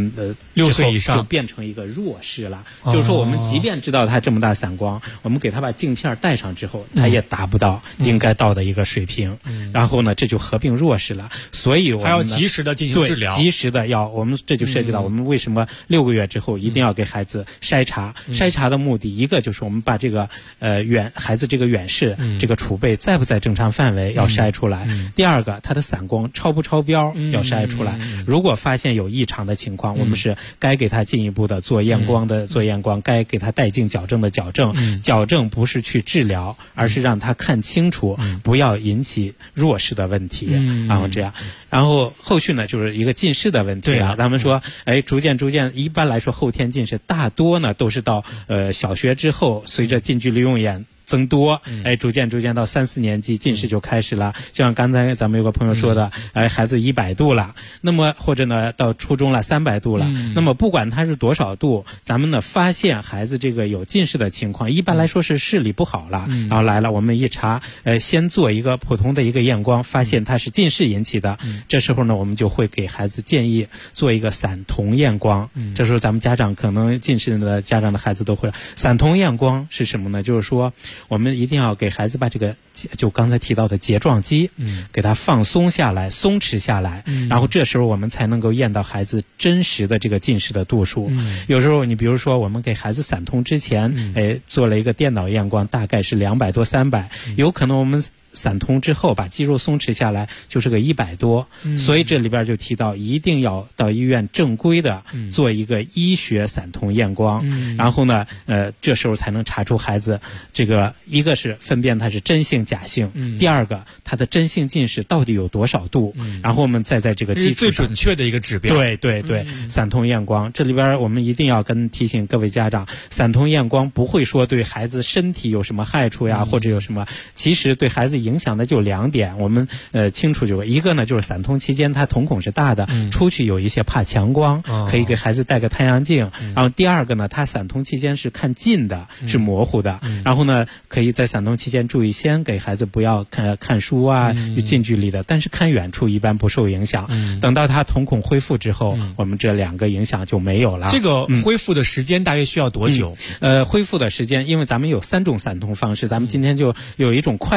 6岁以上就变成一个弱视了。就是说我们即便知道他这么大散光，我们给他把镜片戴上之后，他也达不到应该到的一个水平，然后呢这就合并弱视了。所以我们还要及时的进行治疗， 对，及时的要我们这就涉及到我们为什么6个月之后一定要给孩子筛查。筛查的目的一个就是我们把这个孩子这个远视这个储备在不在正常范围要筛出来，第二个他的散光超不超标要筛出来，如果发现有异常的情况，我们是该给他进一步的做验光的做验光，该给他带镜矫正的矫正。矫正不是去治疗，而是让他看清楚，不要引起弱视的问题，然后这样。然后后续呢就是一个近视的问题了。咱们说逐渐一般来说后天近视大多呢都是到小学之后，随着近距离用眼增多，逐渐到3、4年级近视就开始了。就像刚才咱们有个朋友说的，孩子100度了，那么或者呢到初中了300度了，那么不管他是多少度，咱们呢发现孩子这个有近视的情况，一般来说是视力不好了，然后来了我们一查，先做一个普通的一个验光，发现它是近视引起的，这时候呢我们就会给孩子建议做一个散瞳验光。这时候咱们家长可能近视的家长的孩子都会，散瞳验光是什么呢？就是说我们一定要给孩子把这个就刚才提到的睫状肌给它放松下来，松弛下来，然后这时候我们才能够验到孩子真实的这个近视的度数。有时候你比如说我们给孩子散瞳之前做了一个电脑验光，大概是200多300，有可能我们散瞳之后把肌肉松弛下来就是个100多，所以这里边就提到一定要到医院正规的做一个医学散瞳验光，然后呢这时候才能查出孩子这个一个是分辨它是真性假性，第二个它的真性近视到底有多少度，然后我们再在这个基础上最准确的一个指标。 对，散瞳验光这里边我们一定要提醒各位家长，散瞳验光不会说对孩子身体有什么害处呀，或者有什么，其实对孩子影响的就2点，我们清楚就一个呢就是散瞳期间他瞳孔是大的，出去有一些怕强光，可以给孩子戴个太阳镜，然后第二个呢他散瞳期间是看近的，是模糊的，然后呢可以在散瞳期间注意先给孩子不要看书啊，近距离的，但是看远处一般不受影响，等到他瞳孔恢复之后，我们这2个影响就没有了。 这个恢复的时间大约需要多久？ 恢复的时间因为咱们有3种散瞳方式，咱们今天就有一种快速散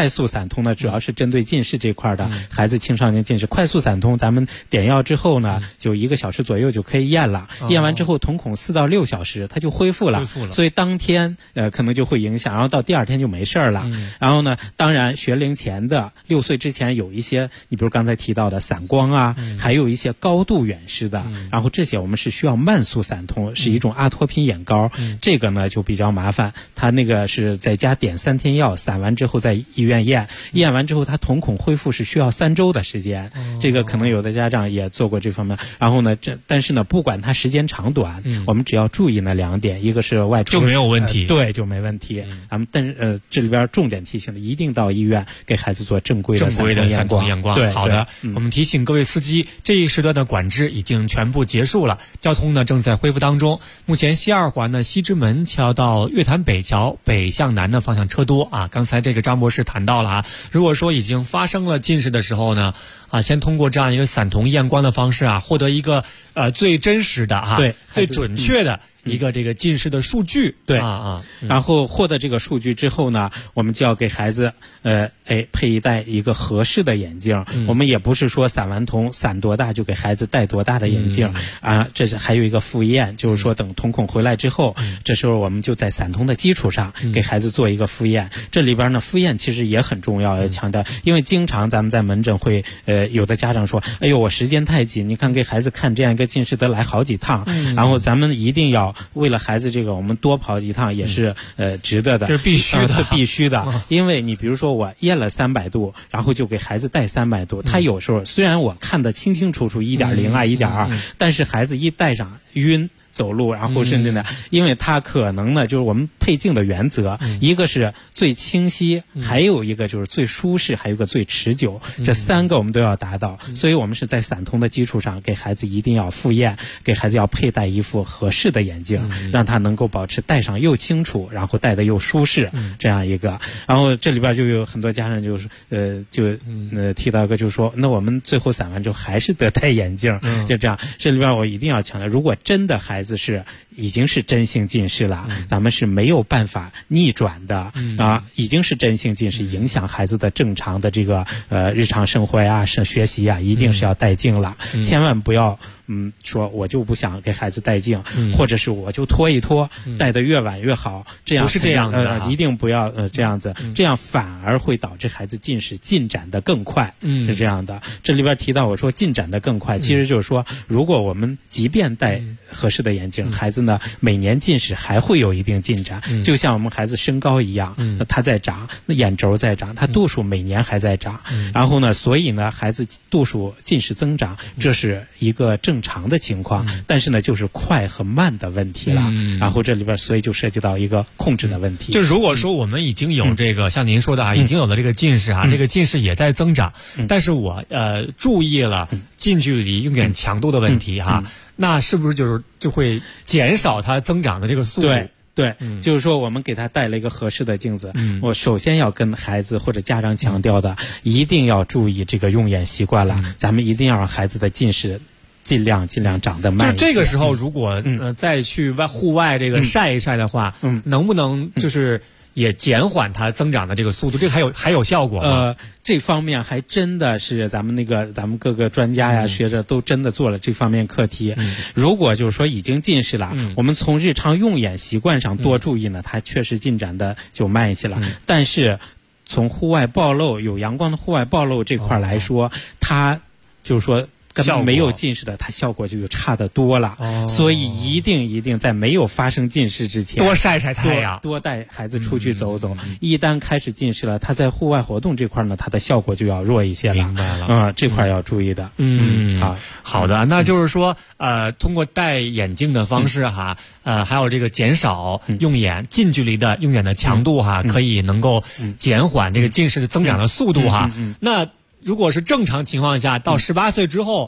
通呢，主要是针对近视这块的孩子青少年近视。快速散通咱们点药之后呢，就1个小时左右就可以验了，验完之后瞳孔4到6小时它就恢复了，所以当天可能就会影响，然后到第2天就没事了。然后呢，当然学龄前的6岁之前有一些，你比如刚才提到的散光啊，还有一些高度远视的，然后这些我们是需要慢速散通，是一种阿托品眼膏，这个呢就比较麻烦，它那个是在家点3天药，散完之后在医院验完之后，它瞳孔恢复是需要3周的时间，这个可能有的家长也做过这方面。然后呢，但是呢，不管它时间长短，我们只要注意那2点，一个是外出就没有问题， 对，就没问题。但是这里边重点提醒的，一定到医院给孩子做正规的散通验光。 对，好的，我们提醒各位司机，这一时段的管制已经全部结束了，交通呢正在恢复当中。目前西2环呢西直门桥到月坛北桥北向南的方向车多啊。刚才这个张博士谈到了啊，如果说已经发生了近视的时候呢，先通过这样一个散瞳验光的方式获得一个最真实的对最准确的一个这个近视的数据， 对然后获得这个数据之后呢，我们就要给孩子佩戴一个合适的眼镜。我们也不是说散完瞳散多大就给孩子戴多大的眼镜这是还有一个复验，就是说等瞳孔回来之后，这时候我们就在散瞳的基础上给孩子做一个复验。这里边呢，复验其实也很重要，要强调，因为经常咱们在门诊会有的家长说，哎呦我时间太紧，你看给孩子看这样一个近视得来好几趟，然后咱们一定要为了孩子这个我们多跑几趟也是值得的， 这是必须的， 因为你比如说我验了300度，然后就给孩子戴300度，他有时候虽然我看得清清楚楚1.0啊1.2，但是孩子一戴上晕走路，然后甚至呢，因为它可能呢，就是我们配镜的原则，一个是最清晰，还有一个就是最舒适，还有一个最持久，这3个我们都要达到。所以我们是在散瞳的基础上，给孩子一定要复验，给孩子要佩戴一副合适的眼镜，让他能够保持戴上又清楚，然后戴的又舒适，这样一个。然后这里边就有很多家长就是提到一个，就是说，那我们最后散完之后还是得戴眼镜，就这样。这里边我一定要强调，如果真的孩子已经是真性近视了，咱们是没有办法逆转的已经是真性近视，影响孩子的正常的这个日常生活呀、学习呀，一定是要戴镜了，千万不要说我就不想给孩子戴镜，或者是我就拖一拖，戴得越晚越好，这样不是这样的一定不要这样子，这样反而会导致孩子近视进展的更快，是这样的。这里边提到我说进展的更快，其实就是说，如果我们即便戴合适的眼镜，孩子呢每年近视还会有一定进展，就像我们孩子身高一样，他在长，那眼轴在长，他度数每年还在长，然后呢，所以呢，孩子度数近视增长，这是一个正常的情况，但是呢，就是快和慢的问题了。然后这里边所以就涉及到一个控制的问题。 就如果说我们已经有这个像您说的已经有了这个近视这个近视也在增长，但是我注意了近距离用眼强度的问题那是不是就会减少它增长的这个速度？ 对，就是说我们给他戴了一个合适的镜子，我首先要跟孩子或者家长强调的，一定要注意这个用眼习惯了，咱们一定要让孩子的近视尽量长得慢一些。 就这个时候如果再去户外这个晒一晒的话，能不能就是也减缓它增长的这个速度？这个还有效果吗？ 这方面还真的是咱们各个专家呀、学者都真的做了这方面课题。如果就是说已经近视了，我们从日常用眼习惯上多注意呢，它确实进展的就慢一些了。但是从户外暴露有阳光的户外暴露这块来说，它就是说跟没有近视的，它效果就差得多了。所以一定在没有发生近视之前， 多晒晒太阳， 多带孩子出去走走。一旦开始近视了，他在户外活动这块呢，它的效果就要弱一些了。 明白了， 这块要注意的。 好的，那就是说，通过戴眼镜的方式还有这个减少用眼近距离的用眼的强度可以能够减缓这个近视的增长的速度那如果是正常情况下，到18岁之后，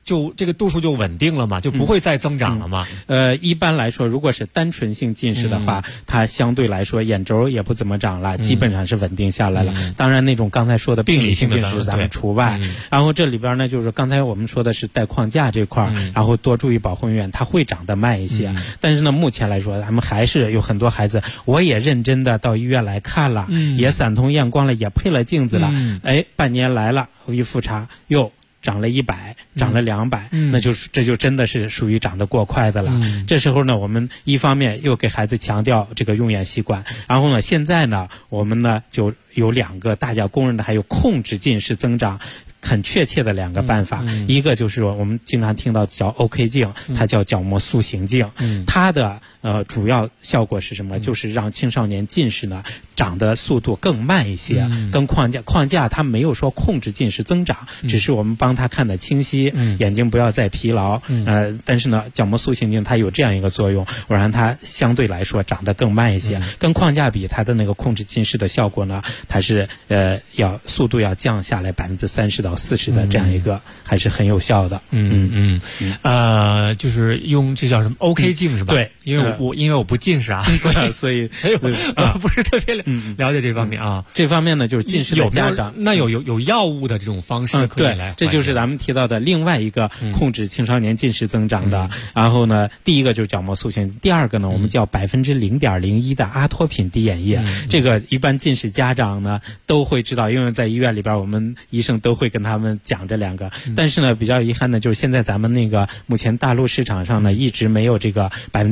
就这个度数就稳定了嘛，就不会再增长了嘛。 一般来说，如果是单纯性近视的话，它相对来说眼轴也不怎么长了，基本上是稳定下来了。当然，那种刚才说的病理性近视咱们除外。然后这里边呢，就是刚才我们说的是带框架这块，然后多注意保护眼，它会长得慢一些。但是呢，目前来说，咱们还是有很多孩子，我也认真的到医院来看了，也散瞳验光了，也配了镜子了，半年来了，一复查又长了100，长了200，那就是这就真的是属于长得过快的了。这时候呢，我们一方面又给孩子强调这个用眼习惯，然后呢，现在呢，我们呢就有2个大家公认的，还有控制近视增长很确切的2个办法。一个就是我们经常听到叫 OK 镜，它叫角膜塑形镜，它的主要效果是什么？就是让青少年近视呢长的速度更慢一些，跟框架它没有说控制近视增长，只是我们帮他看得清晰，眼睛不要再疲劳。但是呢，角膜塑形镜它有这样一个作用，我让它相对来说长得更慢一些，跟框架比，它的那个控制近视的效果呢，它是速度要降下来30%到40%的这样一个，还是很有效的。 就是用这叫什么 OK 镜是吧？对，因为我不近视啊，所以我不是特别了解这方面啊。 这方面呢，就是近视的家长， 那有药物的这种方式可以来。 这就是咱们提到的另外一个控制青少年近视增长的。然后呢，第一个就是角膜塑形，第二个呢，我们叫0.01%的阿托品滴眼液。这个一般近视家长呢都会知道，因为在医院里边，我们医生都会跟他们讲这2个。但是呢，比较遗憾的就是现在咱们那个目前大陆市场上呢，一直没有这个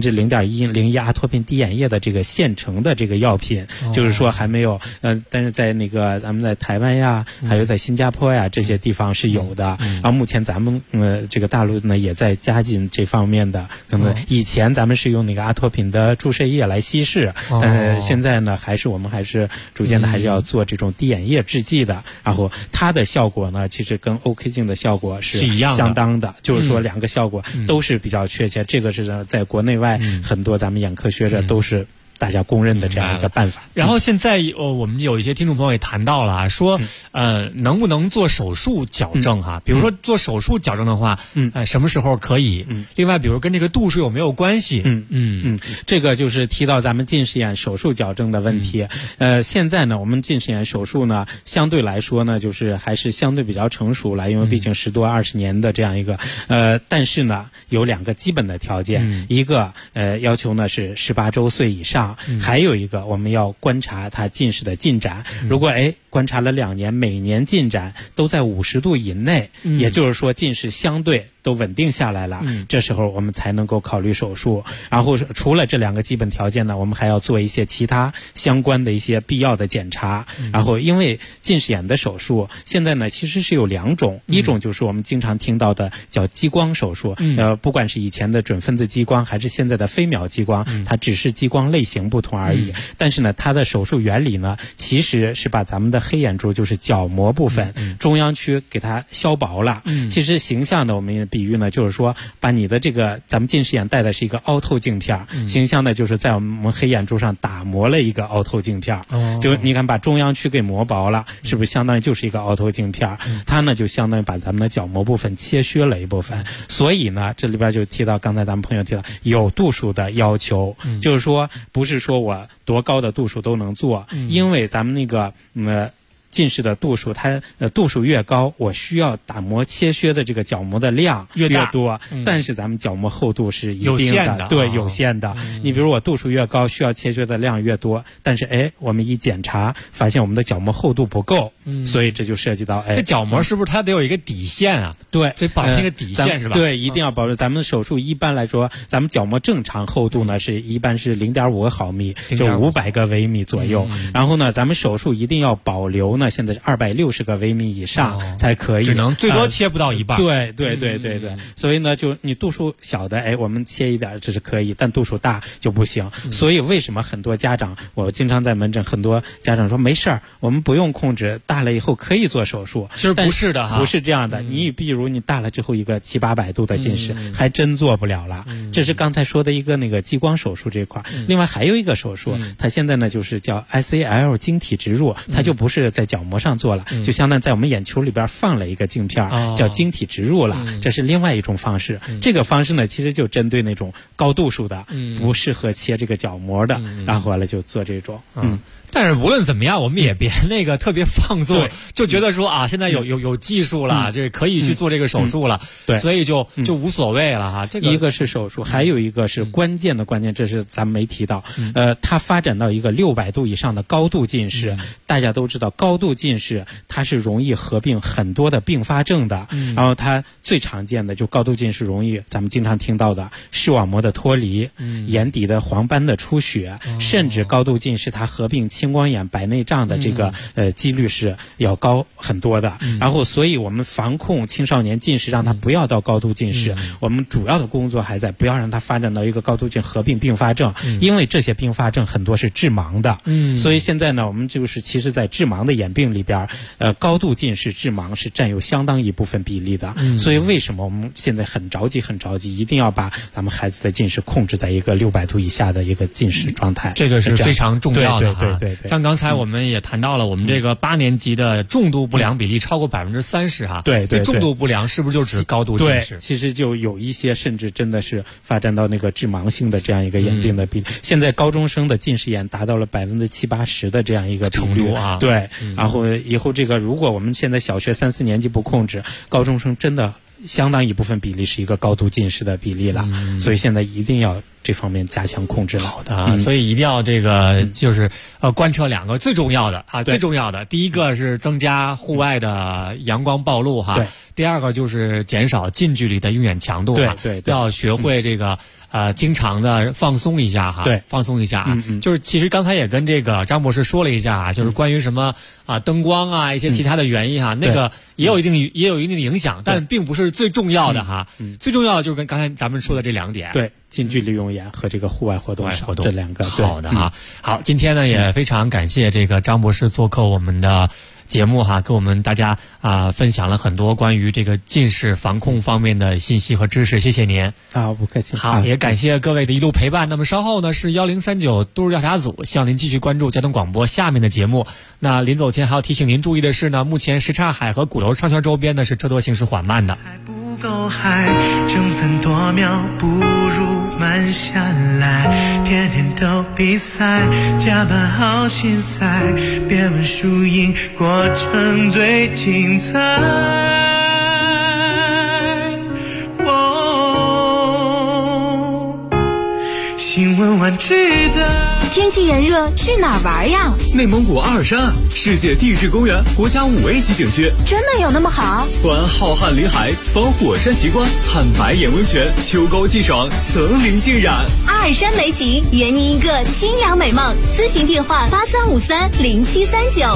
0.01%阿托品滴眼液的这个现成的这个药品，就是说还没有。但是在那个咱们在台湾呀，还有在新加坡呀这些地方是有的。然后目前咱们这个大陆呢也在加紧这方面的。可能以前咱们是用那个阿托品的注射液来稀释，但是现在呢我们还是逐渐的还是要做这种滴眼液制剂的。然后它的效果呢，其实跟 OK 镜的效果是一样相当的，就是说2个效果都是比较确切。这个是在国内外很多咱们眼科学者都是大家公认的这样一个办法。 然后现在我们有一些听众朋友也谈到了说能不能做手术矫正哈？比如说做手术矫正的话，什么时候可以？另外比如跟这个度数有没有关系？ 这个就是提到咱们近视眼手术矫正的问题。现在呢，我们近视眼手术呢，相对来说呢，就是还是相对比较成熟了，因为毕竟10多20年的这样一个但是呢，有2个基本的条件，一个要求呢是18周岁以上，还有一个我们要观察他近视的进展。如果观察了2年，每年进展都在50度以内，也就是说近视相对都稳定下来了，这时候我们才能够考虑手术。然后除了这2个基本条件呢，我们还要做一些其他相关的一些必要的检查。然后因为近视眼的手术现在呢其实是有2种，一种就是我们经常听到的叫激光手术，不管是以前的准分子激光还是现在的飞秒激光，它只是激光类型不同而已。但是呢，它的手术原理呢，其实是把咱们的黑眼珠，就是角膜部分中央区给它削薄了。其实形象的我们也比喻呢，就是说把你的这个咱们近视眼戴的是一个凹透镜片，形象的就是在我们黑眼珠上打磨了一个凹透镜片。就你看把中央区给磨薄了，是不是相当于就是一个凹透镜片？它呢就相当于把咱们的角膜部分切削了一部分。所以呢，这里边就提到刚才咱们朋友提到有度数的要求，就是说不是说我多高的度数都能做，因为咱们那个近视的度数，它度数越高，我需要打磨切削的这个角膜的量越多，但是咱们角膜厚度是一定的，对，有限的。你比如我度数越高，需要切削的量越多，但是我们一检查发现我们的角膜厚度不够，所以这就涉及到这角膜是不是它得有一个底线啊？ 对， 得保持一个底线是吧？ 对，一定要保持。咱们手术一般来说，咱们角膜正常厚度呢一般是0.5毫米，就500个微米左右。然后呢，咱们手术一定要保留呢，现在是260个微米以上才可以， 只能最多切不到一半。 对。所以呢，就你度数小的，我们切一点这是可以，但度数大就不行。所以为什么很多家长，我经常在门诊，很多家长说没事儿，我们不用控制，大了以后可以做手术。 其实不是的哈， 不是这样的。你比如你大了之后一个700-800度的近视，还真做不了了。这是刚才说的一个那个激光手术这块。另外还有一个手术，它现在呢就是叫 ICL 晶体植入，它就不是在角膜上做了，就相当于在我们眼球里边放了一个镜片，叫晶体植入了，这是另外一种方式。这个方式呢，其实就针对那种高度数的，不适合切这个角膜的，然后完了就做这种。 但是无论怎么样，我们也别那个特别放纵，就觉得说啊，现在有技术了，这可以去做这个手术了，对，所以就无所谓了哈。这个一个是手术，还有一个是关键的关键，这是咱们没提到。它发展到一个600度以上的高度近视，大家都知道高度近视它是容易合并很多的并发症的。然后它最常见的就高度近视容易咱们经常听到的视网膜的脱离，眼底的黄斑的出血，甚至高度近视它合并青光眼、白内障的这个几率是要高很多的。然后所以我们防控青少年近视，让他不要到高度近视，我们主要的工作还在不要让他发展到一个高度近视合并并发症，因为这些并发症很多是致盲的。所以现在呢，我们就是其实在致盲的眼病里边，高度近视致盲是占有相当一部分比例的。所以为什么我们现在很着急一定要把咱们孩子的近视控制在一个600度以下的一个近视状态， 这个是非常重要的。 对， 像刚才我们也谈到了，我们这个8年级的重度不良比例超过30%哈。对，重度不良是不是就指高度近视？ 对，其实就有一些甚至真的是发展到那个致盲性的这样一个眼病的比例。现在高中生的近视眼达到了70%-80%的这样一个程度啊。对，然后以后这个如果我们现在小学3、4年级不控制，高中生真的相当一部分比例是一个高度近视的比例了。所以现在一定要这方面加强控制了。 好的啊，所以一定要这个就是贯彻2个最重要的啊，最重要的第一个是增加户外的阳光暴露哈，第二个就是减少近距离的用眼强度哈，对，要学会这个经常的放松一下哈，放松一下啊。就是其实刚才也跟这个张博士说了一下啊，就是关于什么灯光啊一些其他的原因哈，那个也有一定的影响，但并不是最重要的哈。最重要的就是跟刚才咱们说的这2点。 对。近距离用眼和这个户外活动这2个。 好的啊。好，今天呢也非常感谢这个张博士做客我们的节目哈，跟我们大家分享了很多关于这个近视防控方面的信息和知识，谢谢您。 不客气。 好，也感谢各位的一路陪伴。那么稍后呢是1039都市调查组，希望您继续关注交通广播下面的节目。那临走前还要提醒您注意的是呢，目前什刹海和鼓楼商圈周边呢是车多行驶缓慢的。 不够嗨，争分夺秒不如慢下来，天天都比赛，加班好心塞，别问输赢，过程最精彩。新闻晚知道。 天气炎热，去哪儿玩呀？ 内蒙古阿尔山，世界地质公园国家5A 级景区， 真的有那么好？ 环浩瀚林海，访火山奇观，看白眼温泉，秋高气爽，层林尽染。 阿尔山美景，圆您一个清凉美梦。咨询电话83530739。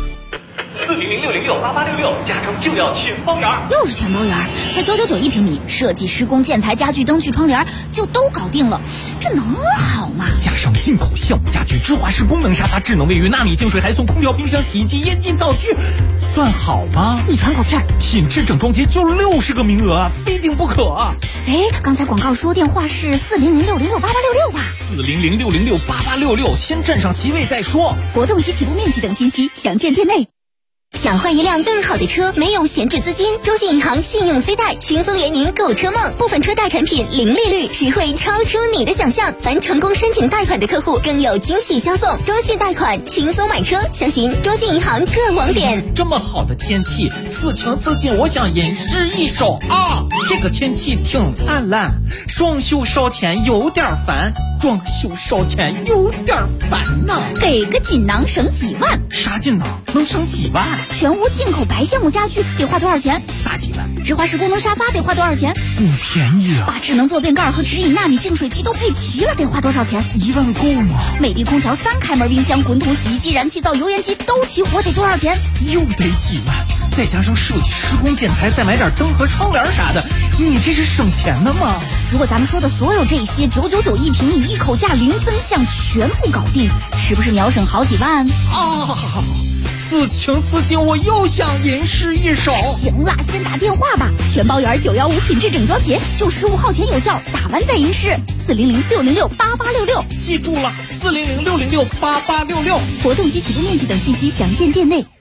400-606-8866，家中就要全包圆。 又是全包圆，才999一平米，设计、施工、建材、家具、灯具、窗帘就都搞定了，这能好吗？ 加上进口项目家具、芝华士功能沙发、智能卫浴、纳米净水，还送空调、冰箱、洗衣机、烟机、灶具，算好吗？ 你喘口气儿， 品质整装节就60个名额，非订不可。 哎，刚才广告说电话是400-606-8866吧 ？400-606-8866，先占上席位再说。 活动及起步面积等信息详见店内。 想换一辆更好的车，没有闲置资金？中信银行信用 C 贷轻松圆您购车梦，部分车贷产品零利率，实惠超出你的想象。凡成功申请贷款的客户更有惊喜相送。中信贷款轻松买车，详询中信银行各网点。 这么好的天气，此情此景，我想吟诗一首啊！这个天气挺灿烂，装修烧钱有点烦，装修烧钱有点烦呐。 给个锦囊省几万？ 啥锦囊能省几万？ 全屋进口白橡木家具得花多少钱？ 大几万。 芝华士功能沙发得花多少钱？ 不便宜啊。 把智能坐便盖和直饮纳米净水机都配齐了，得花多少钱 ？1万够吗？ 美的空调、3开门冰箱、滚筒洗衣机、燃气灶、油烟机都齐活，得多少钱？ 又得几万。再加上设计、施工、建材，再买点灯和窗帘啥的，你这是省钱的吗？ 如果咱们说的所有这些999一平米，一口价零增项，全部搞定，是不是秒省好几万？ 此情此景，我又想吟诗一首。 行了，先打电话吧。全包圆915品质整装节，就15号前有效，打完再吟诗。400-606-8866， 记住了，400-606-8866。 活动及起步面积等信息详见店内。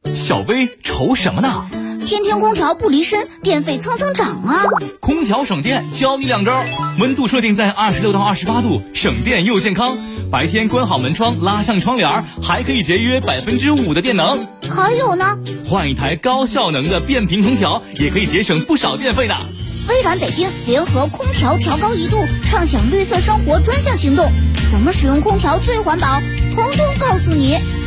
小薇愁什么呢？ 天天空调不离身，电费蹭蹭涨啊！ 空调省电，教你2招：温度设定在26到28度，省电又健康；白天关好门窗，拉上窗帘，还可以节约5%的电能。 还有呢， 换一台高效能的变频空调，也可以节省不少电费的。 微软北京联合空调调高1度，畅享绿色生活专项行动，怎么使用空调最环保，统统告诉你。